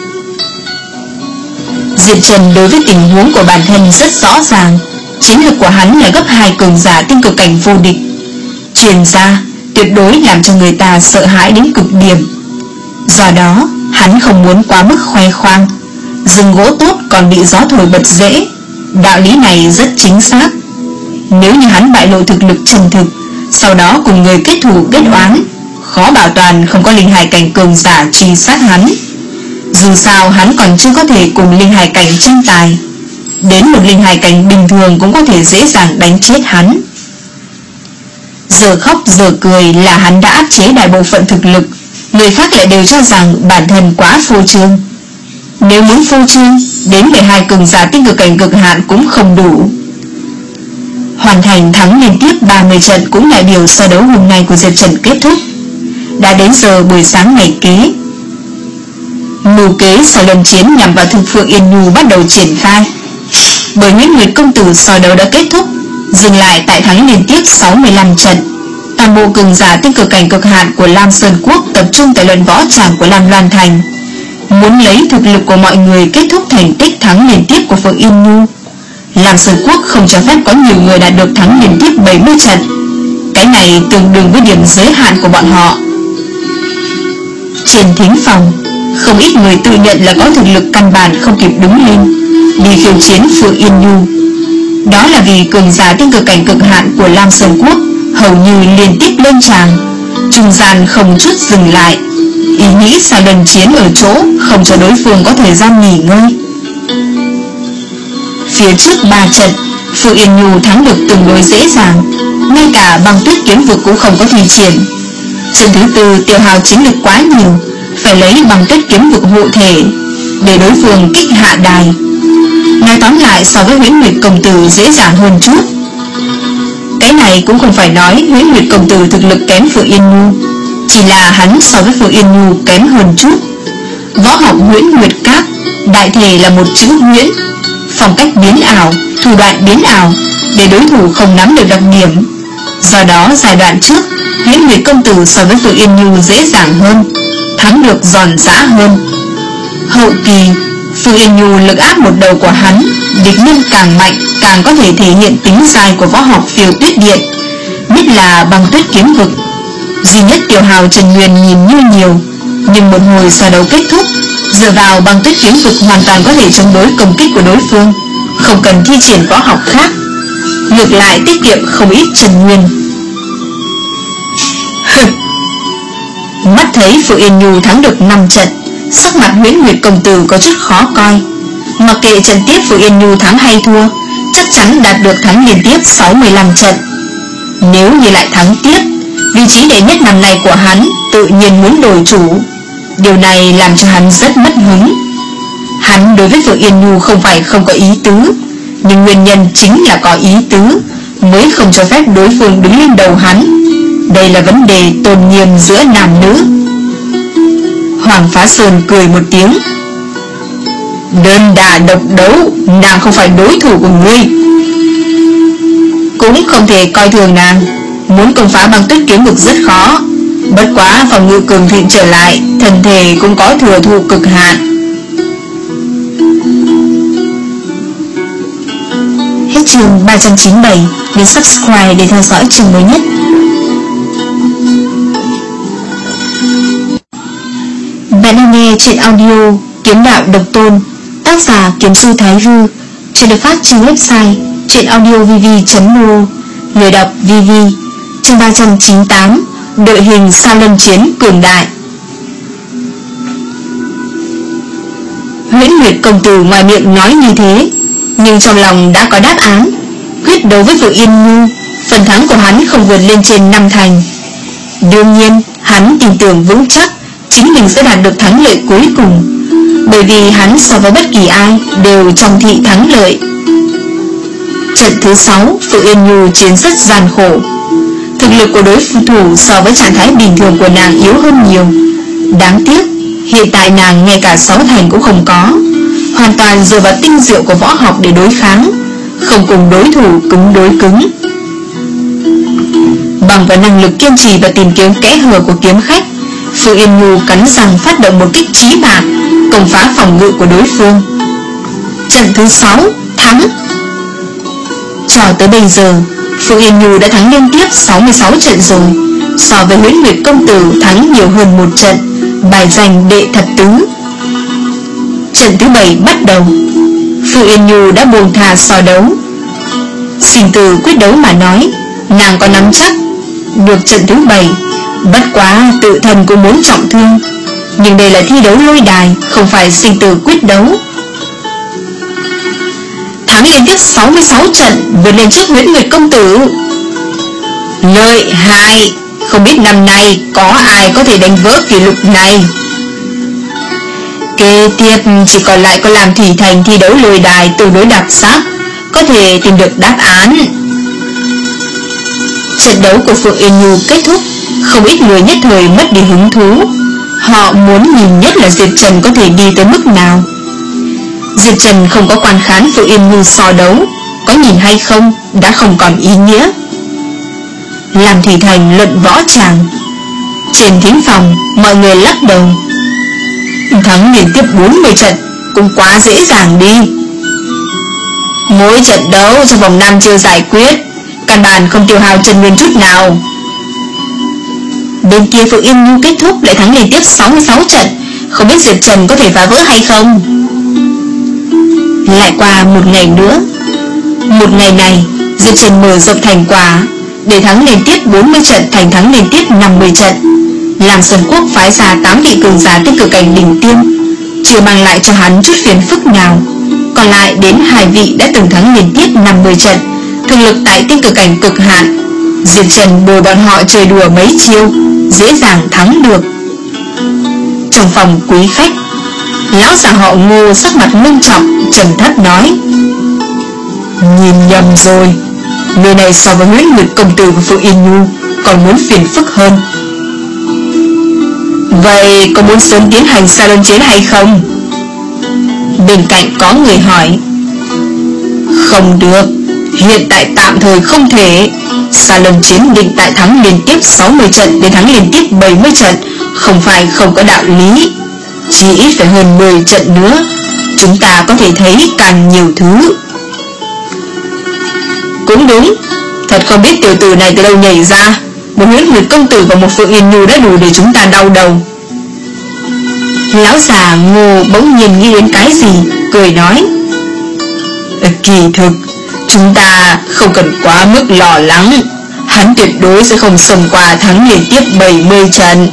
Diệp Trần đối với tình huống của bản thân rất rõ ràng. Chiến lược của hắn là gấp hai cường giả tinh cực cảnh vô địch. Truyền ra, tuyệt đối làm cho người ta sợ hãi đến cực điểm. Do đó, hắn không muốn quá mức khoe khoang. Rừng gỗ tốt còn bị gió thổi bật rễ. Đạo lý này rất chính xác. Nếu như hắn bại lộ thực lực chân thực, sau đó cùng người kết thù kết oán, khó bảo toàn không có linh hải cảnh cường giả truy sát hắn. Dù sao hắn còn chưa có thể cùng linh hải cảnh tranh tài. Đến một linh hải cảnh bình thường cũng có thể dễ dàng đánh chết hắn. Giờ khóc giờ cười là hắn đã áp chế đại bộ phận thực lực. Người khác lại đều cho rằng bản thân quá phô trương. Nếu muốn phô trương, đến mười hai cường giả tinh cực cảnh cực hạn cũng không đủ. Hoàn thành thắng liên tiếp ba mươi trận cũng đại biểu so đấu hôm nay của Diệp Trần kết thúc. Đã đến giờ buổi sáng ngày kế. Mưu kế sau lần chiến nhằm vào thực Phượng Yên Nhu bắt đầu triển khai. Bởi Nguyễn Nguyệt công tử so đấu đã kết thúc, dừng lại tại thắng liên tiếp sáu mươi lăm trận. Toàn bộ cường giả tinh cực cảnh cực hạn của Lam Sơn Quốc tập trung tại luận võ tràng của Lam Loan Thành, muốn lấy thực lực của mọi người kết thúc thành tích thắng liên tiếp của Phượng Yên Nhu. Lam Sơn Quốc không cho phép có nhiều người đạt được thắng liên tiếp bảy mươi trận. Cái này tương đương với điểm giới hạn của bọn họ. Trên thính phòng, không ít người tự nhận là có thực lực căn bản không kịp đứng lên đi khiêu chiến Phượng Yên Nhu. Đó là vì cường giả tinh cực cảnh cực hạn của Lam Sơn Quốc hầu như liên tiếp lên tràng, trung gian không chút dừng lại, ý nghĩ sau lần chiến ở chỗ không cho đối phương có thời gian nghỉ ngơi. Phía trước ba trận, Phượng Yên Nhu thắng được tương đối dễ dàng, ngay cả băng tuyết kiếm vực cũng không có thi triển. Trận thứ tư tiêu hao chiến lực quá nhiều, phải lấy băng tuyết kiếm vực hộ thể để đối phương kích hạ đài. Nói tóm lại, so với Huyễn Nguyệt công tử dễ dàng hơn chút. Cái này cũng không phải nói Huyễn Nguyệt công tử thực lực kém Phượng Yên Nhu, chỉ là hắn so với Phượng Yên Nhu kém hơn chút. Võ học Huyễn Nguyệt Các đại thể là một chữ huyễn, phong cách biến ảo, thủ đoạn biến ảo, để đối thủ không nắm được đặc điểm. Do đó giai đoạn trước, Huyễn Nguyệt công tử so với Phượng Yên Nhu dễ dàng hơn, thắng được giòn giã hơn. Hậu kỳ, Phượng Yên Nhu lực áp một đầu của hắn, địch nhân càng mạnh càng có thể thể hiện tính dai của võ học Phiêu Tuyết Điện, nhất là băng tuyết kiếm vực. Duy nhất tiêu hào Trần Nguyên nhìn như nhiều, nhưng một hồi so đấu kết thúc, dựa vào băng tuyết kiếm vực hoàn toàn có thể chống đối công kích của đối phương, không cần thi triển võ học khác, ngược lại tiết kiệm không ít Trần Nguyên. Mắt thấy Phượng Yên Nhu thắng được năm trận, sắc mặt Huyễn Nguyệt công tử có chút khó coi. Mặc kệ trận tiếp Phượng Yên Nhu thắng hay thua, chắc chắn đạt được thắng liên tiếp sáu mươi lăm trận. Nếu như lại thắng tiếp, vị trí đệ nhất năm nay của hắn tự nhiên muốn đổi chủ. Điều này làm cho hắn rất mất hứng. Hắn đối với Phượng Yên Nhu không phải không có ý tứ, nhưng nguyên nhân chính là có ý tứ mới không cho phép đối phương đứng lên đầu hắn. Đây là vấn đề tôn nghiêm giữa nam nữ. Hoàng Phá Sơn cười một tiếng. Đơn đà độc đấu, nàng không phải đối thủ của ngươi. Cũng không thể coi thường nàng. Muốn công phá băng tuyết kiếm vực rất khó, bất quá phòng ngự cường thịnh trở lại, thân thể cũng có thừa thụ cực hạn. Hết chương ba trăm chín mươi bảy. Nhấn subscribe để theo dõi chương mới nhất. Bạn đang nghe chuyện audio Kiếm Đạo Độc Tôn, tác giả Kiếm Sư Thái Rư. Chuyện được phát trên website chuyenaudiovv chấm no. Người đọc vê vê. Chương ba trăm chín mươi tám. Đội hình Sa Lân Chiến cường đại. Huyễn Nguyệt công tử ngoài miệng nói như thế, nhưng trong lòng đã có đáp án. Quyết đấu với Phượng Yên Nhu, phần thắng của hắn không vượt lên trên năm thành. Đương nhiên, hắn tin tưởng vững chắc chính mình sẽ đạt được thắng lợi cuối cùng, bởi vì hắn so với bất kỳ ai đều trong thị thắng lợi. Trận thứ sáu, Phượng Yên Nhu chiến rất gian khổ. Thực lực của đối thủ so với trạng thái bình thường của nàng yếu hơn nhiều. Đáng tiếc, hiện tại nàng ngay cả sáu thành cũng không có, hoàn toàn dựa vào tinh diệu của võ học để đối kháng, không cùng đối thủ cứng đối cứng. Bằng vào năng lực kiên trì và tìm kiếm kẽ hở của kiếm khách, Phượng Yên Nhu cắn răng phát động một kích chí mạng, công phá phòng ngự của đối phương. Trận thứ sáu, thắng. Cho tới bây giờ, Phượng Yên Nhu đã thắng liên tiếp sáu mươi sáu trận rồi, so với Huyễn Nguyệt công tử thắng nhiều hơn một trận, bài danh đệ thập tứ. Trận thứ bảy bắt đầu. Phượng Yên Nhu đã buông thà so đấu. Sinh tử quyết đấu mà nói, nàng có nắm chắc được trận thứ bảy. Bất quá tự thân cũng muốn trọng thương, nhưng đây là thi đấu lôi đài, không phải sinh tử quyết đấu. Thắng liên tiếp sáu mươi sáu trận, vượt lên trước Huyễn Nguyệt công tử. Lợi hại, không biết năm nay có ai có thể đánh vỡ kỷ lục này. Kế tiếp chỉ còn lại có làm Thủy Thành thi đấu lôi đài tương đối đặc sắc, có thể tìm được đáp án. Trận đấu của Phượng Yên Nhu kết thúc, không ít người nhất thời mất đi hứng thú. Họ muốn nhìn nhất là Diệp Trần có thể đi tới mức nào. Diệp Trần không có quan khán Phượng Yên Nhu so đấu, có nhìn hay không đã không còn ý nghĩa. Làm Thủy Thành luận võ tràng. Trên thính phòng, mọi người lắc đầu. Thắng liên tiếp bốn mươi trận cũng quá dễ dàng đi. Mỗi trận đấu trong vòng năm chiêu giải quyết, căn bản không tiêu hao chân nguyên chút nào. Bên kia Phượng Yên Nhu kết thúc lại thắng liên tiếp sáu mươi sáu trận, không biết Diệp Trần có thể phá vỡ hay không. Lại qua một ngày nữa. Một ngày này Diệp Trần mở rộng thành quả, để thắng liên tiếp bốn mươi trận thành thắng liên tiếp năm mươi trận. Làm Sơn Quốc phái ra tám vị cường giả tích cực cảnh đỉnh tiêm, chưa mang lại cho hắn chút phiền phức nào. Còn lại đến hai vị đã từng thắng liên tiếp năm mươi trận, thực lực tại tích cực cảnh cực hạn. Diệp Trần bồi bọn họ chơi đùa mấy chiêu, dễ dàng thắng được. Trong phòng quý khách, lão già họ Ngô sắc mặt nghiêm trọng, trầm thấp nói: Nhìn nhầm rồi, người này so với Huyễn Nguyệt công tử và Phượng Yên Nhu còn muốn phiền phức hơn. Vậy có muốn sớm tiến hành sa luân chiến hay không? Bên cạnh có người hỏi. Không được, hiện tại tạm thời không thể. Sa luân chiến định tại thắng liên tiếp sáu mươi trận đến thắng liên tiếp bảy mươi trận, không phải không có đạo lý. Chỉ ít phải hơn mười trận nữa, chúng ta có thể thấy càng nhiều thứ. Cũng đúng, thật không biết tiểu tử này từ đâu nhảy ra. Một Huyễn Nguyệt công tử và một Phượng Yên Nhu đã đủ để chúng ta đau đầu. Lão già Ngô bỗng nhiên nghĩ đến cái gì, cười nói: Kỳ thực chúng ta không cần quá mức lo lắng, hắn tuyệt đối sẽ không xông qua thắng liên tiếp bảy mươi trận.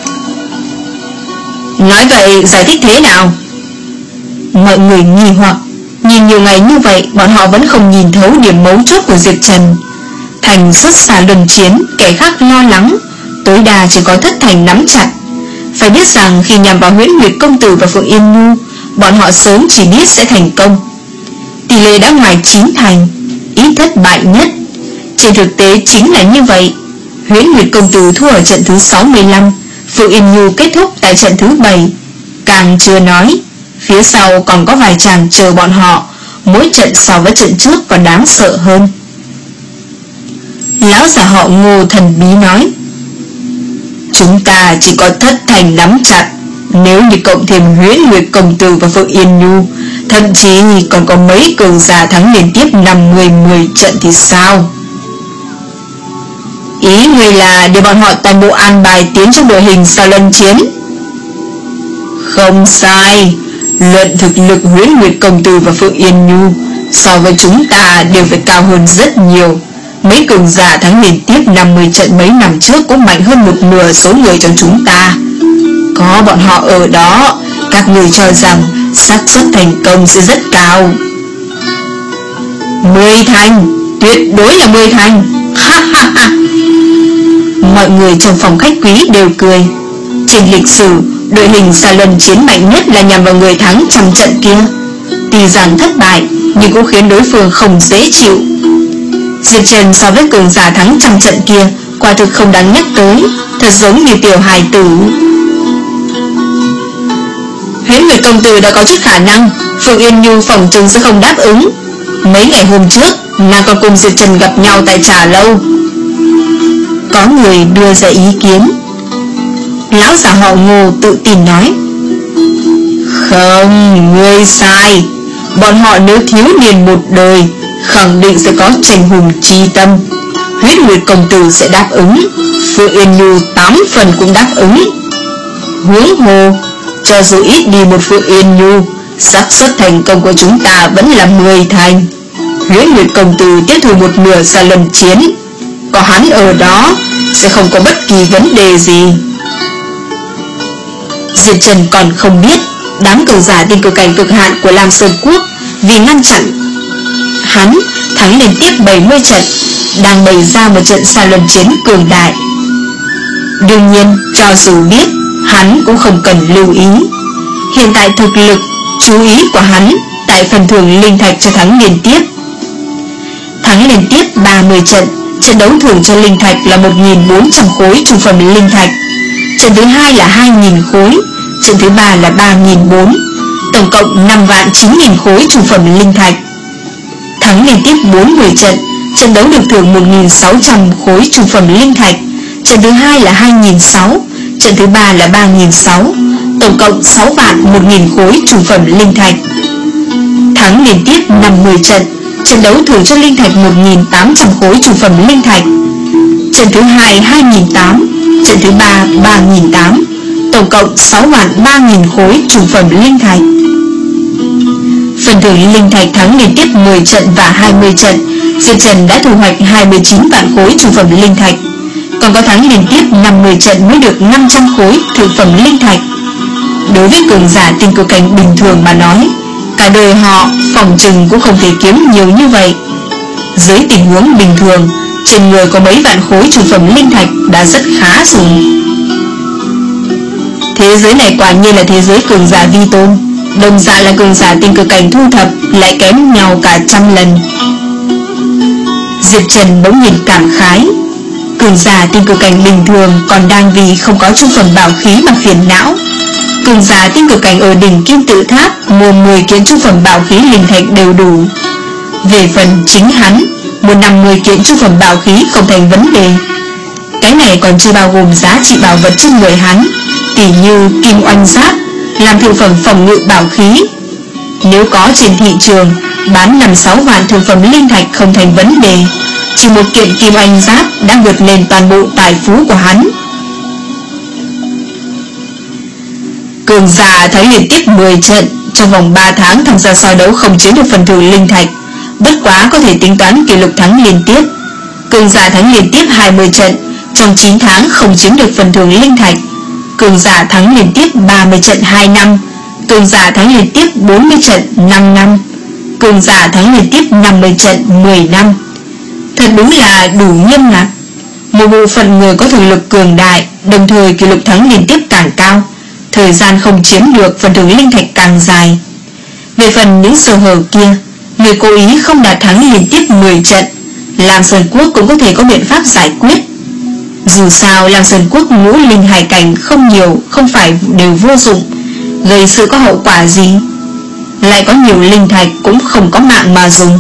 Nói vậy giải thích thế nào? Mọi người nghi hoặc. Nhìn nhiều ngày như vậy, bọn họ vẫn không nhìn thấu điểm mấu chốt của Diệp Trần. Thành xuất xa luân chiến, kẻ khác lo lắng, tối đa chỉ có thất thành nắm chặt. Phải biết rằng khi nhằm vào Huyễn Nguyệt công tử và Phượng Yên Nhu, bọn họ sớm chỉ biết sẽ thành công. Tỷ lệ đã ngoài chín thành, ít thất bại nhất. Trên thực tế chính là như vậy. Huyễn Nguyệt công tử thua ở trận thứ sáu mươi lăm, Phượng Yên Nhu kết thúc tại trận thứ bảy. Càng chưa nói, phía sau còn có vài chàng chờ bọn họ, mỗi trận so với trận trước còn đáng sợ hơn. Lão già họ Ngô thần bí nói: Chúng ta chỉ có thất thành nắm chặt, nếu như cộng thêm Huyễn Nguyệt công tử và Phượng Yên Nhu, thậm chí còn có mấy cường giả thắng liên tiếp năm mươi mười trận thì sao? Ý người là để bọn họ toàn bộ an bài tiến trong đội hình sa luân chiến. Không sai, luận thực lực Huyễn Nguyệt công tử và Phượng Yên Nhu so với chúng ta đều phải cao hơn rất nhiều. Mấy cường giả thắng liên tiếp năm mươi trận mấy năm trước cũng mạnh hơn một nửa số người trong chúng ta. Có bọn họ ở đó, các người cho rằng xác suất thành công sẽ rất cao. Mười thành, tuyệt đối là mười thành. Ha ha ha. Mọi người trong phòng khách quý đều cười. Trên lịch sử, đội hình sa luân chiến mạnh nhất là nhằm vào người thắng trăm trận kia. Tuy rằng thất bại, nhưng cũng khiến đối phương không dễ chịu. Diệp Trần so với cường giả thắng trăm trận kia quả thực không đáng nhắc tới, thật giống như tiểu hài tử. Huyễn Nguyệt công tử đã có chút khả năng, Phượng Yên Nhu phỏng chừng sẽ không đáp ứng. Mấy ngày hôm trước, nàng còn cùng Diệp Trần gặp nhau tại trà lâu. Có người đưa ra ý kiến. Lão già họ Ngô tự tin nói: Không, ngươi sai. Bọn họ nếu thiếu niên một đời, khẳng định sẽ có tranh hùng chi tâm. Huyễn Nguyệt công tử sẽ đáp ứng, Phượng Yên Nhu tám phần cũng đáp ứng. Huống hồ, cho dù ít đi một Phượng Yên Nhu, xác suất thành công của chúng ta vẫn là mười thành. Huyễn Nguyệt công tử tiếp thu một nửa xa lần chiến, có hắn ở đó sẽ không có bất kỳ vấn đề gì. Diệp Trần còn không biết đám cường giả tiên cực cảnh cực hạn của Lam Sơn Quốc vì ngăn chặn hắn thắng liên tiếp bảy mươi trận, đang bày ra một trận xa luân chiến cường đại. Đương nhiên, cho dù biết, hắn cũng không cần lưu ý. Hiện tại thực lực, chú ý của hắn tại phần thưởng linh thạch cho thắng liên tiếp. Thắng liên tiếp ba mươi trận, trận đấu thưởng cho linh thạch là một nghìn bốn trăm khối trung phẩm linh thạch. Trận thứ hai là hai nghìn khối, trận thứ ba là ba nghìn bốn trăm, tổng cộng năm vạn chín nghìn khối trung phẩm linh thạch. Thắng liên tiếp bốn mươi trận, trận đấu được thưởng một nghìn sáu trăm khối trung phẩm linh thạch. Trận thứ hai là hai nghìn sáu trăm, trận thứ ba là ba nghìn sáu trăm, tổng cộng sáu vạn một nghìn khối trung phẩm linh thạch. Thắng liên tiếp năm mươi trận, trận đấu thưởng cho linh thạch một nghìn tám trăm khối trung phẩm linh thạch. Trận thứ hai hai nghìn tám trăm, trận thứ ba ba nghìn tám trăm, tổng cộng sáu vạn ba nghìn khối trung phẩm linh thạch. Phần thưởng linh thạch thắng liên tiếp mười trận và hai mươi trận, Diệp Trần đã thu hoạch hai mươi chín vạn khối trung phẩm linh thạch. Còn có thắng liên tiếp năm mươi trận mới được năm trăm khối thượng phẩm linh thạch. Đối với cường giả tiên cực cảnh bình thường mà nói, cả đời họ phòng trừng cũng không thể kiếm nhiều như vậy. Dưới tình huống bình thường, trên người có mấy vạn khối trung phẩm linh thạch đã rất khá rồi. Thế giới này quả nhiên là thế giới cường giả vi tôn, đồng dạng là cường giả tiên cực cảnh thu thập lại kém nhau cả trăm lần. Diệp Trần bỗng nhìn cảm khái. Cường giả tiên cực cảnh bình thường còn đang vì không có trung phẩm bảo khí mà phiền não. Cường giả tiên cực cảnh ở đỉnh Kim Tự Tháp mua mười kiện trung phẩm bảo khí linh thạch đều đủ. Về phần chính hắn, mua năm mươi kiện trung phẩm bảo khí không thành vấn đề. Cái này còn chưa bao gồm giá trị bảo vật trên người hắn, tỉ như kim oanh giáp, làm thượng phẩm phòng ngự bảo khí. Nếu có trên thị trường, bán năm sáu vạn thượng phẩm linh thạch không thành vấn đề. Chỉ một kiện kim oanh giáp đã vượt lên toàn bộ tài phú của hắn. Cường giả thấy liên tiếp mười trận, trong vòng ba tháng tham gia so đấu không chiếm được phần thưởng linh thạch, bất quá có thể tính toán kỷ lục thắng liên tiếp. Cường giả thắng liên tiếp hai mươi trận, trong chín tháng không chiếm được phần thưởng linh thạch. Cường giả thắng liên tiếp ba mươi trận hai năm, cường giả thắng liên tiếp bốn mươi trận năm năm, cường giả thắng liên tiếp năm mươi trận mười năm. Thật đúng là đủ nghiêm ngặt. Một bộ phận người có thực lực cường đại, đồng thời kỷ lục thắng liên tiếp càng cao, thời gian không chiếm được phần thưởng linh thạch càng dài. Về phần những sơ hở kia, người cố ý không đạt thắng liên tiếp mười trận, Lam Sơn Quốc cũng có thể có biện pháp giải quyết. Dù sao Lam Sơn Quốc ngũ linh hải cảnh không nhiều, không phải đều vô dụng, gây sự có hậu quả gì. Lại có nhiều linh thạch cũng không có mạng mà dùng.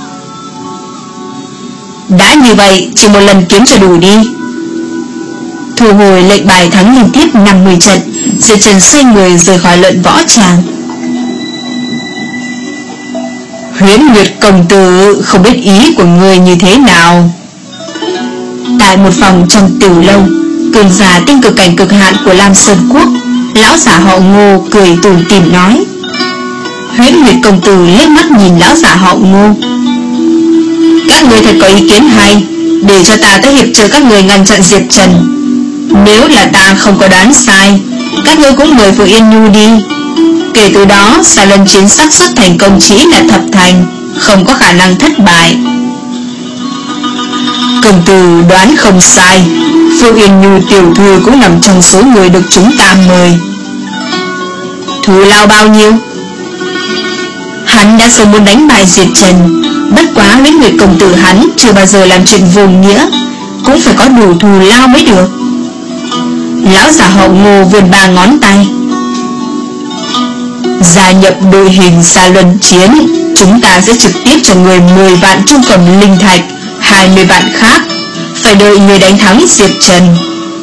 Đã như vậy, chỉ một lần kiếm cho đủ đi. Thu hồi lệnh bài thắng liên tiếp năm mươi trận, Diệp Trần xoay người rời khỏi luận võ tràng. Huyễn Nguyệt công tử, không biết ý của người như thế nào? Tại một phòng trong tiểu lâu, cường giả tinh cực cảnh cực hạn của Lam Sơn Quốc, lão giả họ Ngô cười tủm tỉm nói. Huyễn Nguyệt công tử liếc mắt nhìn lão giả họ Ngô. Các người thật có ý kiến hay, để cho ta tới hiệp trợ các người ngăn chặn Diệp Trần. Nếu là ta không có đoán sai, các ngươi cũng mời Phượng Yên Nhu đi. Kể từ đó, xa lần chiến xác suất thành công chỉ là thập thành, không có khả năng thất bại. Công tử đoán không sai, Phượng Yên Nhu tiểu thư cũng nằm trong số người được chúng ta mời. Thù lao bao nhiêu? Hắn đã sớm muốn đánh bại Diệp Trần, bất quá với người công tử hắn chưa bao giờ làm chuyện vô nghĩa, cũng phải có đủ thù lao mới được. Lão giả họ Ngô vươn ba ngón tay. Gia nhập đội hình xa luân chiến, chúng ta sẽ trực tiếp cho người mười vạn trung phẩm linh thạch, hai mươi vạn khác phải đợi người đánh thắng Diệp Trần.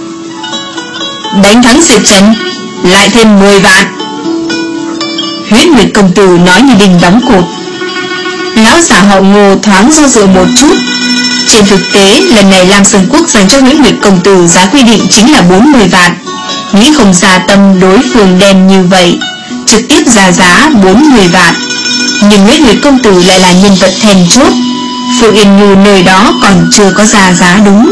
Đánh thắng Diệp Trần lại thêm mười vạn. Huyễn Nguyệt công tử nói như đinh đóng cột. Lão giả họ Ngô thoáng do dự một chút, Trên thực tế, lần này Lam Sơn Quốc dành cho Huyễn Nguyệt công tử giá quy định chính là bốn mươi vạn. Nghĩ không ra tâm đối phương đen như vậy, trực tiếp ra giá bốn mươi vạn. Nhưng Huyễn Nguyệt công tử lại là nhân vật then chốt, Phượng Yên Nhu nơi đó còn chưa có ra giá đúng.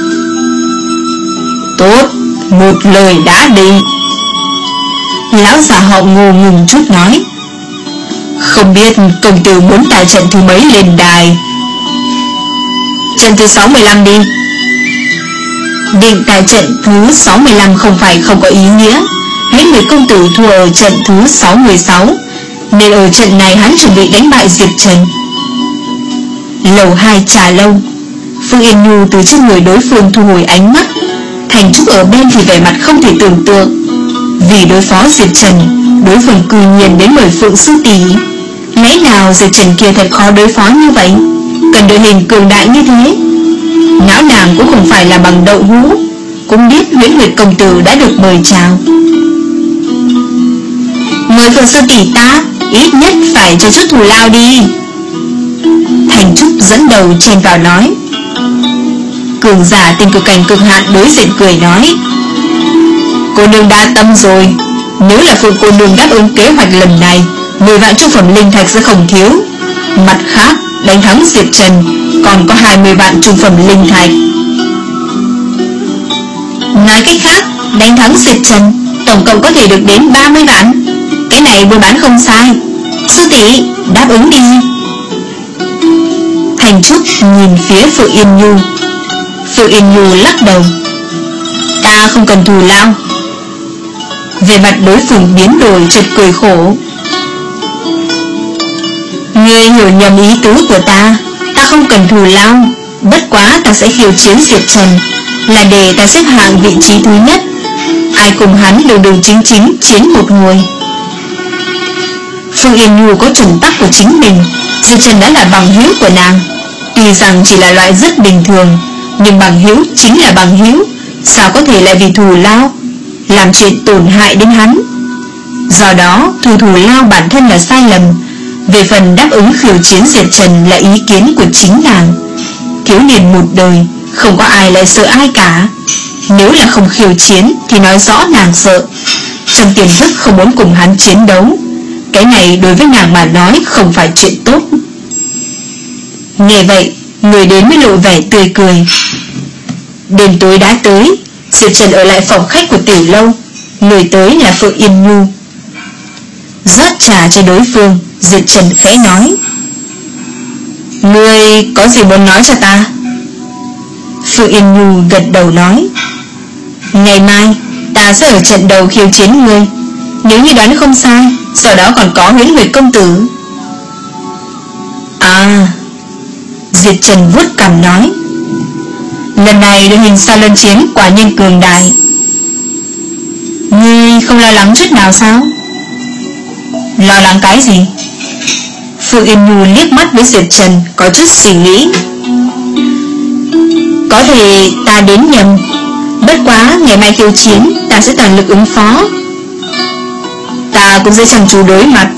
Tốt, một lời đã định. Lão già họ Ngô ngừng chút nói, không biết công tử muốn tài trận thứ mấy lên đài? Trận thứ sáu mươi lăm đi. Định tại trận thứ sáu mươi lăm không phải không có ý nghĩa. Huyễn Nguyệt công tử thua ở trận thứ sáu mươi sáu, nên ở trận này hắn chuẩn bị đánh bại Diệp Trần. Lầu hai trà lâu, Phương Yên Nhu từ trên người đối phương thu hồi ánh mắt. Thành Trúc ở bên thì vẻ mặt không thể tưởng tượng. Vì đối phó Diệp Trần, đối phương cư nhiên đến mời Phượng sư tỷ. Lẽ nào Diệp Trần kia thật khó đối phó như vậy, cần đội hình cường đại như thế? Não nàng cũng không phải là bằng đậu hũ, cũng biết Huyễn Nguyệt công tử đã được mời chào. Mời Phượng sư tỷ ta, ít nhất phải cho chút thù lao đi. Thành Trúc dẫn đầu chen vào nói. Cường giả tình cực cảnh cực hạn đối diện cười nói, cô nương đa tâm rồi. Nếu là Phượng cô nương đáp ứng kế hoạch lần này, mười vạn trung phẩm linh thạch sẽ không thiếu. Mặt khác, đánh thắng Diệp Trần còn có hai mươi vạn trung phẩm linh thạch. Nói cách khác, đánh thắng Diệp Trần tổng cộng có thể được đến ba mươi vạn. Cái này buôn bán không sai. Sư tỷ, đáp ứng đi. Thành Trúc nhìn phía Phượng Yên Nhu. Phượng Yên Nhu lắc đầu, ta không cần thù lao. Về mặt đối phương biến đổi chợt cười khổ. Ngươi hiểu nhầm ý tứ của ta. Ta không cần thù lao, bất quá ta sẽ khiêu chiến Diệp Trần, là để ta xếp hạng vị trí thứ nhất. Ai cùng hắn đều đường chính chính chiến một người. Phương Yên Nhu có chuẩn tắc của chính mình. Diệp Trần đã là bằng hữu của nàng. Tuy rằng chỉ là loại rất bình thường, nhưng bằng hữu chính là bằng hữu, sao có thể lại vì thù lao làm chuyện tổn hại đến hắn? Do đó thu thù lao bản thân là sai lầm. Về phần đáp ứng khiêu chiến Diệp Trần là ý kiến của chính nàng. Thiếu niên một đời, không có ai lại sợ ai cả. Nếu là không khiêu chiến thì nói rõ nàng sợ. Trong tiềm thức không muốn cùng hắn chiến đấu. Cái này đối với nàng mà nói không phải chuyện tốt. Nghe vậy, người đến mới lộ vẻ tươi cười. Đêm tối đã tới, Diệp Trần ở lại phòng khách của tiểu lâu. Người tới là Phượng Yên Nhu. Rót trà cho đối phương, Diệp Trần khẽ nói, ngươi có gì muốn nói cho ta? Phượng Yên Nhu gật đầu nói, ngày mai ta sẽ ở trận đầu khiêu chiến ngươi. Nếu như đoán không sai, sau đó còn có Huyễn Nguyệt công tử. À, Diệp Trần vuốt cằm nói, lần này đội hình Sa Luân Chiến quả nhiên cường đại. Ngươi không lo lắng chút nào sao? Lo lắng cái gì? Phượng Yên Nhu liếc mắt với Diệp Trần, có chút suy nghĩ. Có thể ta đến nhầm, bất quá ngày mai khiêu chiến ta sẽ toàn lực ứng phó. Ta cũng sẽ chăm chú đối mặt.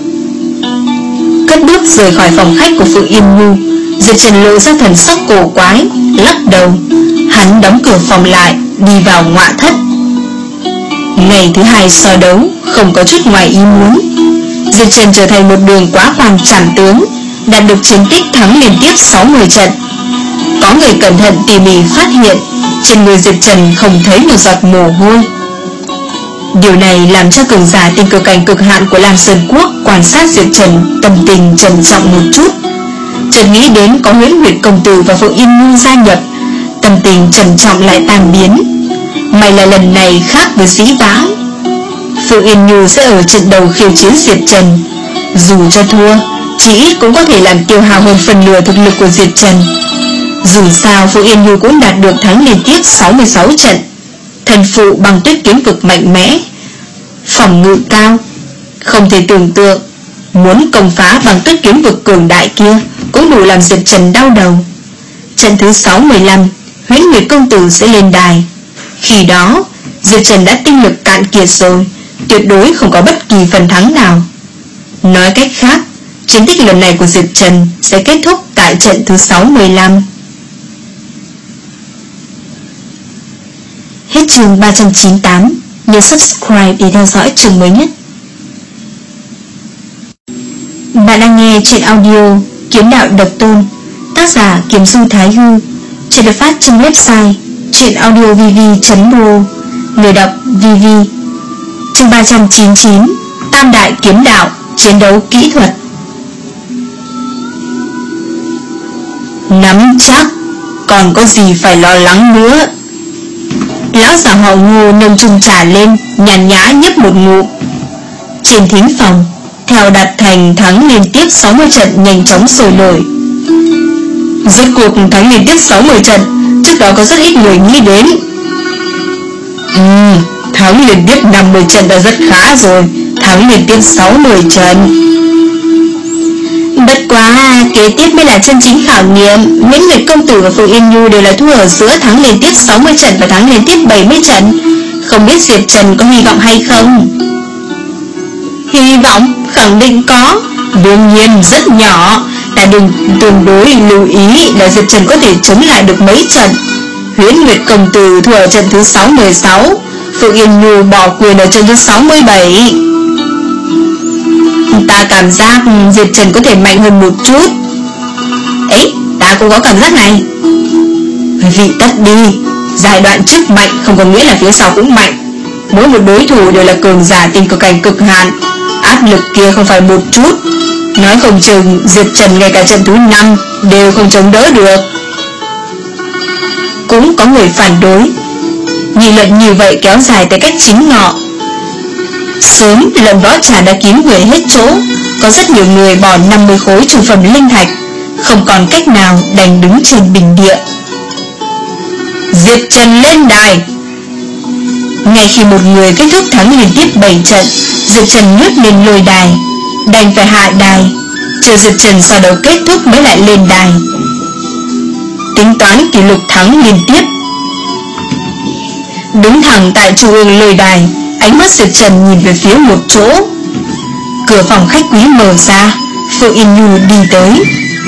Cất bước rời khỏi phòng khách của Phượng Yên Nhu, Diệp Trần lộ ra thần sắc cổ quái, lắc đầu. Hắn đóng cửa phòng lại, đi vào ngọa thất. Ngày thứ hai so đấu không có chút ngoài ý muốn. Diệp Trần trở thành một đường quá quan trảm tướng, đạt được chiến tích thắng liên tiếp sáu mươi trận. Có người cẩn thận tỉ mỉ phát hiện trên người Diệp Trần không thấy một giọt mồ hôi. Điều này làm cho cường giả tình cực cảnh cực hạn của Lam Sơn Quốc quan sát Diệp Trần tâm tình trầm trọng một chút. Chợt nghĩ đến có Huyễn Nguyệt công tử và Phượng Yên Nhu gia nhập, tâm tình trầm trọng lại tan biến. May là lần này khác với dĩ vãng. Phượng Yên Nhu sẽ ở trận đầu khiêu chiến Diệp Trần. Dù cho thua, chỉ ít cũng có thể làm tiêu hao hơn phần nửa thực lực của Diệp Trần. Dù sao Phượng Yên Nhu cũng đạt được thắng liên tiếp sáu mươi sáu trận. Thần phụ bằng tuyết kiếm vực mạnh mẽ, phòng ngự cao, không thể tưởng tượng. Muốn công phá bằng tuyết kiếm vực cường đại kia cũng đủ làm Diệp Trần đau đầu. Trận thứ sáu mươi lăm, Huyễn Nguyệt công tử sẽ lên đài. Khi đó Diệp Trần đã tinh lực cạn kiệt rồi, tuyệt đối không có bất kỳ phần thắng nào. Nói cách khác, chiến tích lần này của Diệp Trần sẽ kết thúc tại trận thứ sáu mươi lăm. Hết chương ba trăm chín mươi tám. Nhớ subscribe để theo dõi chương mới nhất. Bạn đang nghe truyện audio Kiếm Đạo Độc Tôn, tác giả Kiếm Du Thái Hư. Truyện được phát trên website truyệnaudiovv chấm pro. Người đọc vê vê. Chương ba trăm chín mươi chín. Tam đại kiếm đạo, chiến đấu kỹ thuật. Nắm chắc, còn có gì phải lo lắng nữa. Lão già họ Ngô nâng chung trà lên, nhàn nhã nhấp một ngụm. Trên thính phòng, theo Đạt Thành thắng liên tiếp sáu mươi trận nhanh chóng sôi nổi. Rốt cuộc thắng liên tiếp sáu mươi trận, trước đó có rất ít người nghĩ đến. Ừ, thắng liên tiếp năm mươi trận đã rất khá rồi, thắng liên tiếp sáu mươi trận. Bất quá, kế tiếp mới là chân chính khảo nghiệm. Nguyễn Nguyệt Công Tử và Phượng Yên Nhu đều là thua ở giữa thắng liên tiếp sáu mươi trận và thắng liên tiếp bảy mươi trận. Không biết Diệp Trần có hy vọng hay không? Hy vọng khẳng định có, đương nhiên rất nhỏ. Ta đừng tương đối lưu ý là Diệp Trần có thể chống lại được mấy trận. Nguyễn Nguyệt Công Tử thua ở trận thứ sáu mươi sáu, Phượng Yên Nhu bỏ quyền ở trận thứ sáu mươi bảy. Ta cảm giác Diệp Trần có thể mạnh hơn một chút. Ấy, ta cũng có cảm giác này. Vị tất đi, giai đoạn trước mạnh không có nghĩa là phía sau cũng mạnh. Mỗi một đối thủ đều là cường giả tinh cực cảnh cực hạn, áp lực kia không phải một chút. Nói không chừng Diệp Trần ngay cả trận thứ năm đều không chống đỡ được. Cũng có người phản đối. Nghị luận như vậy kéo dài tới cách chính ngọ. Sớm lần võ trà đã kín người hết chỗ, có rất nhiều người bỏ năm mươi khối trung phẩm linh thạch, không còn cách nào đành đứng trên bình địa. Diệp Trần lên đài. Ngay khi một người kết thúc thắng liên tiếp bảy trận, Diệp Trần lướt lên lôi đài, đành phải hạ đài, chờ Diệp Trần sau đấu kết thúc mới lại lên đài. Tính toán kỷ lục thắng liên tiếp. Đứng thẳng tại trung ương lôi đài, ánh mắt Diệp Trần nhìn về phía một chỗ. Cửa phòng khách quý mở ra, Phượng Yên Nhu đi tới.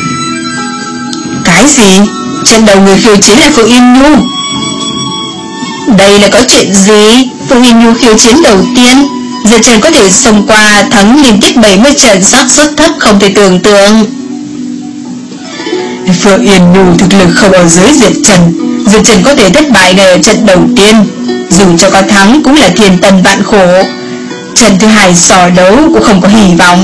Cái gì? Trận đầu người khiêu chiến là Phượng Yên Nhu? Đây là có chuyện gì? Phượng Yên Nhu khiêu chiến đầu tiên, Diệp Trần có thể xông qua thắng liên tiếp bảy mươi trận, xác suất thấp không thể tưởng tượng. Phượng Yên Nhu thực lực không ở dưới Diệp Trần, Diệp Trần có thể thất bại ngay ở trận đầu tiên, dù cho có thắng cũng là thiên tân vạn khổ. Trận thứ hai sò đấu cũng không có hy vọng.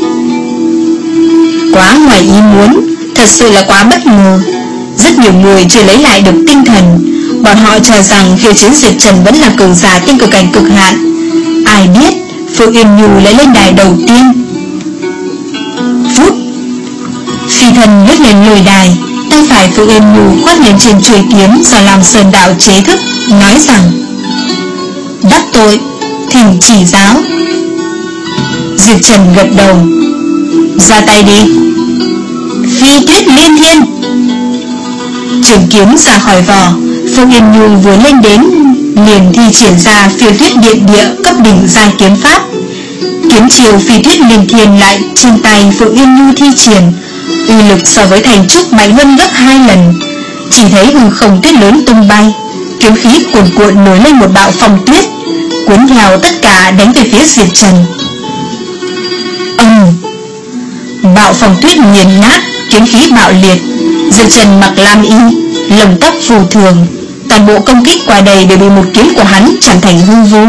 Quá ngoài ý muốn, thật sự là quá bất ngờ. Rất nhiều người chưa lấy lại được tinh thần. Bọn họ cho rằng khiêu chiến Diệp Trần vẫn là cường giả tinh cực cảnh cực hạn. Ai biết Phượng Yên Nhu lại lên đài đầu tiên. Phút, phi thần lướt lên lôi đài, tay phải Phượng Yên Nhu khoát lên trên chuôi kiếm do Lam Sơn đạo chế thức, nói rằng: đắc tội, thỉnh chỉ giáo. Diệp Trần gật đầu. Ra tay đi. Phi tuyết liên thiên. Trường kiếm ra khỏi vỏ, Phượng Yên Nhu vừa lên đến liền thi triển ra phiêu tuyết điện địa cấp đỉnh giai kiếm pháp. Kiếm chiều phi tuyết liên thiên lại trên tay Phượng Yên Nhu thi triển, uy lực so với thành trúc mạnh hơn gấp hai lần. Chỉ thấy hư không tuyết lớn tung bay, kiếm khí cuồn cuộn nổi lên một bạo phong tuyết, cuốn theo tất cả đánh về phía Diệp Trần. Ầm! Um, bạo phong tuyết nghiền nát, kiếm khí bạo liệt. Diệp Trần mặc lam y, lồng tóc phù thường, toàn bộ công kích qua đây đều bị một kiếm của hắn chạm thành hư vô.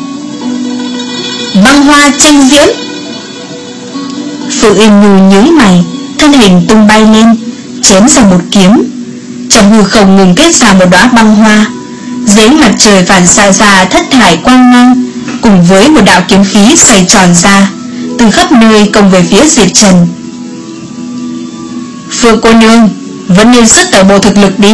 Băng hoa tranh diễm. Phượng Yên Nhu nhướng mày, thân hình tung bay lên, chém ra một kiếm. Trong hư không ngừng kết ra một đóa băng hoa, dưới mặt trời phản xạ ra thất thải quang mang, cùng với một đạo kiếm khí xoay tròn ra, từ khắp nơi công về phía Diệp Trần. Phượng cô nương, vẫn nên xuất tẩu bộ thực lực đi.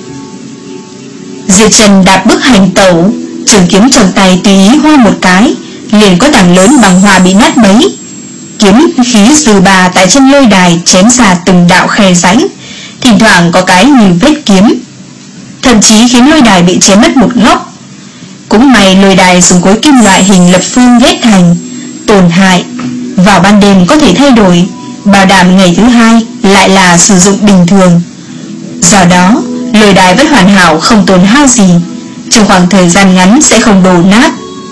Diệp Trần đạp bước hành tẩu, trường kiếm trong tay tùy ý hoa một cái, liền có tảng lớn bằng hoa bị nát bấy. Kiếm khí dư bà tại trên lôi đài chém ra từng đạo khe rãnh, thỉnh thoảng có cái như vết kiếm, thậm chí khiến lôi đài bị chém mất một góc. Cũng may lôi đài dùng khối kim loại hình lập phương ghép thành, tổn hại vào ban đêm có thể thay đổi, bảo đảm ngày thứ hai lại là sử dụng bình thường. Do đó lôi đài vẫn hoàn hảo không tổn hao gì, trong khoảng thời gian ngắn sẽ không đổ nát.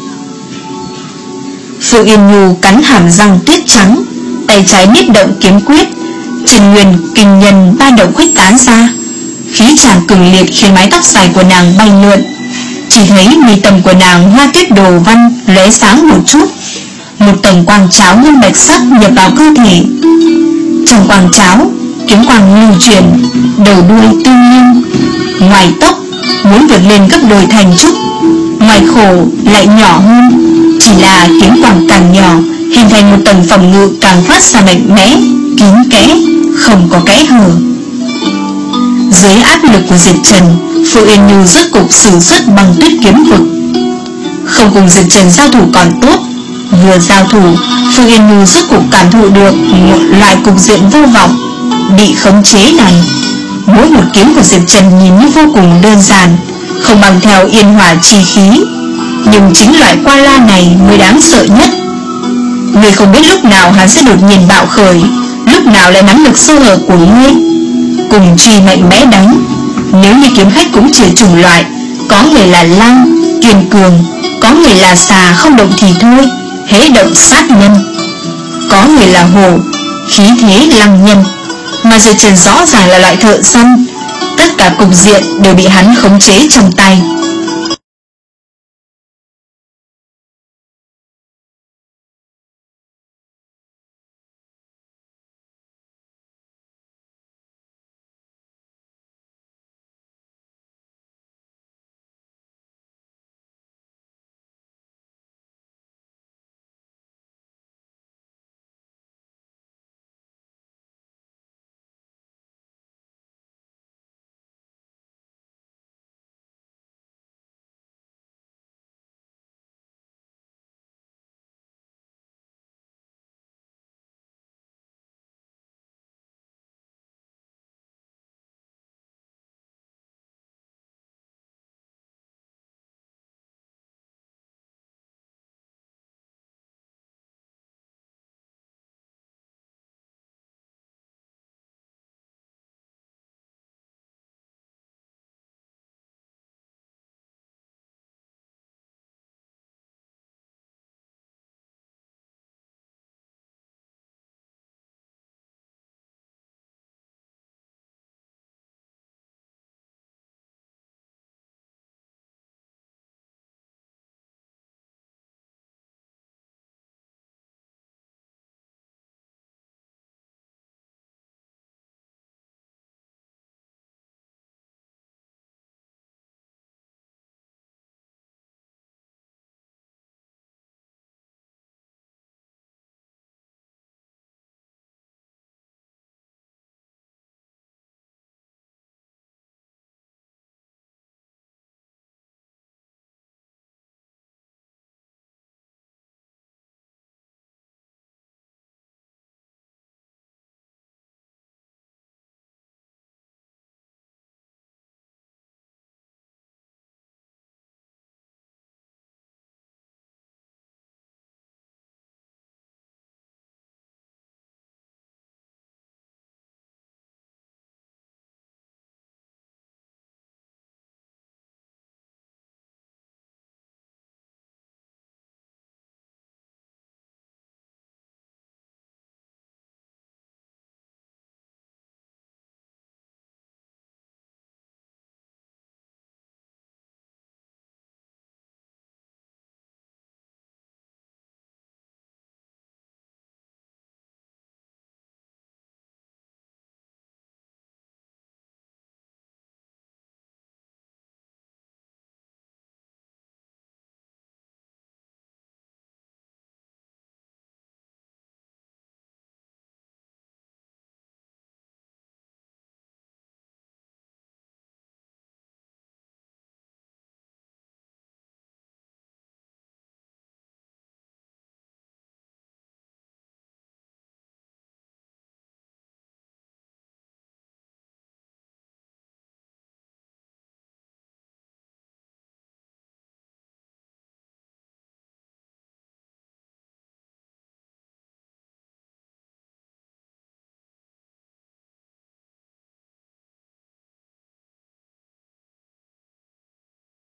Phượng Yên Nhu cắn hàm răng tuyết trắng, tay trái niết động kiếm quyết, Trần Nguyên kinh nhân ba động khuếch tán ra, khí tràng cường liệt khiến mái tóc dài của nàng bay lượn. Chỉ thấy mi tâm của nàng hoa tuyết đồ văn lóe sáng một chút, một tầng quang cháo ngân bạch sắc nhập vào cơ thể. Trong quang cháo, kiếm quang lưu chuyển, đầu đuôi tương liên. Ngoài tốc muốn vượt lên gấp đôi thành trúc, ngoài khổ lại nhỏ hơn, chỉ là kiếm quang càng nhỏ, hình thành một tầng phòng ngự càng phát ra mạnh mẽ, kín kẽ, không có kẽ hở. Dưới áp lực của Diệp Trần, Phượng Yên Nhu rốt cục sử xuất băng tuyết kiếm vực. Không cùng Diệp Trần giao thủ còn tốt, vừa giao thủ, Phượng Yên Nhu rốt cục cảm thụ được một loại cục diện vô vọng, bị khống chế này. Mỗi một kiếm của Diệp Trần nhìn như vô cùng đơn giản, không bằng theo yên hỏa chi khí, nhưng chính loại qua la này mới đáng sợ nhất. Ngươi không biết lúc nào hắn sẽ đột nhiên bạo khởi, lúc nào lại nắm được sơ hở của ngươi. Cùng truy mạnh mẽ đánh, nếu như kiếm khách cũng chia chủng loại, có người là lang, kiên cường, có người là xà không động thì thôi, hễ động sát nhân, có người là hổ, khí thế lăng nhân. Mà Diệp Trần rõ ràng là loại thợ săn, tất cả cục diện đều bị hắn khống chế trong tay.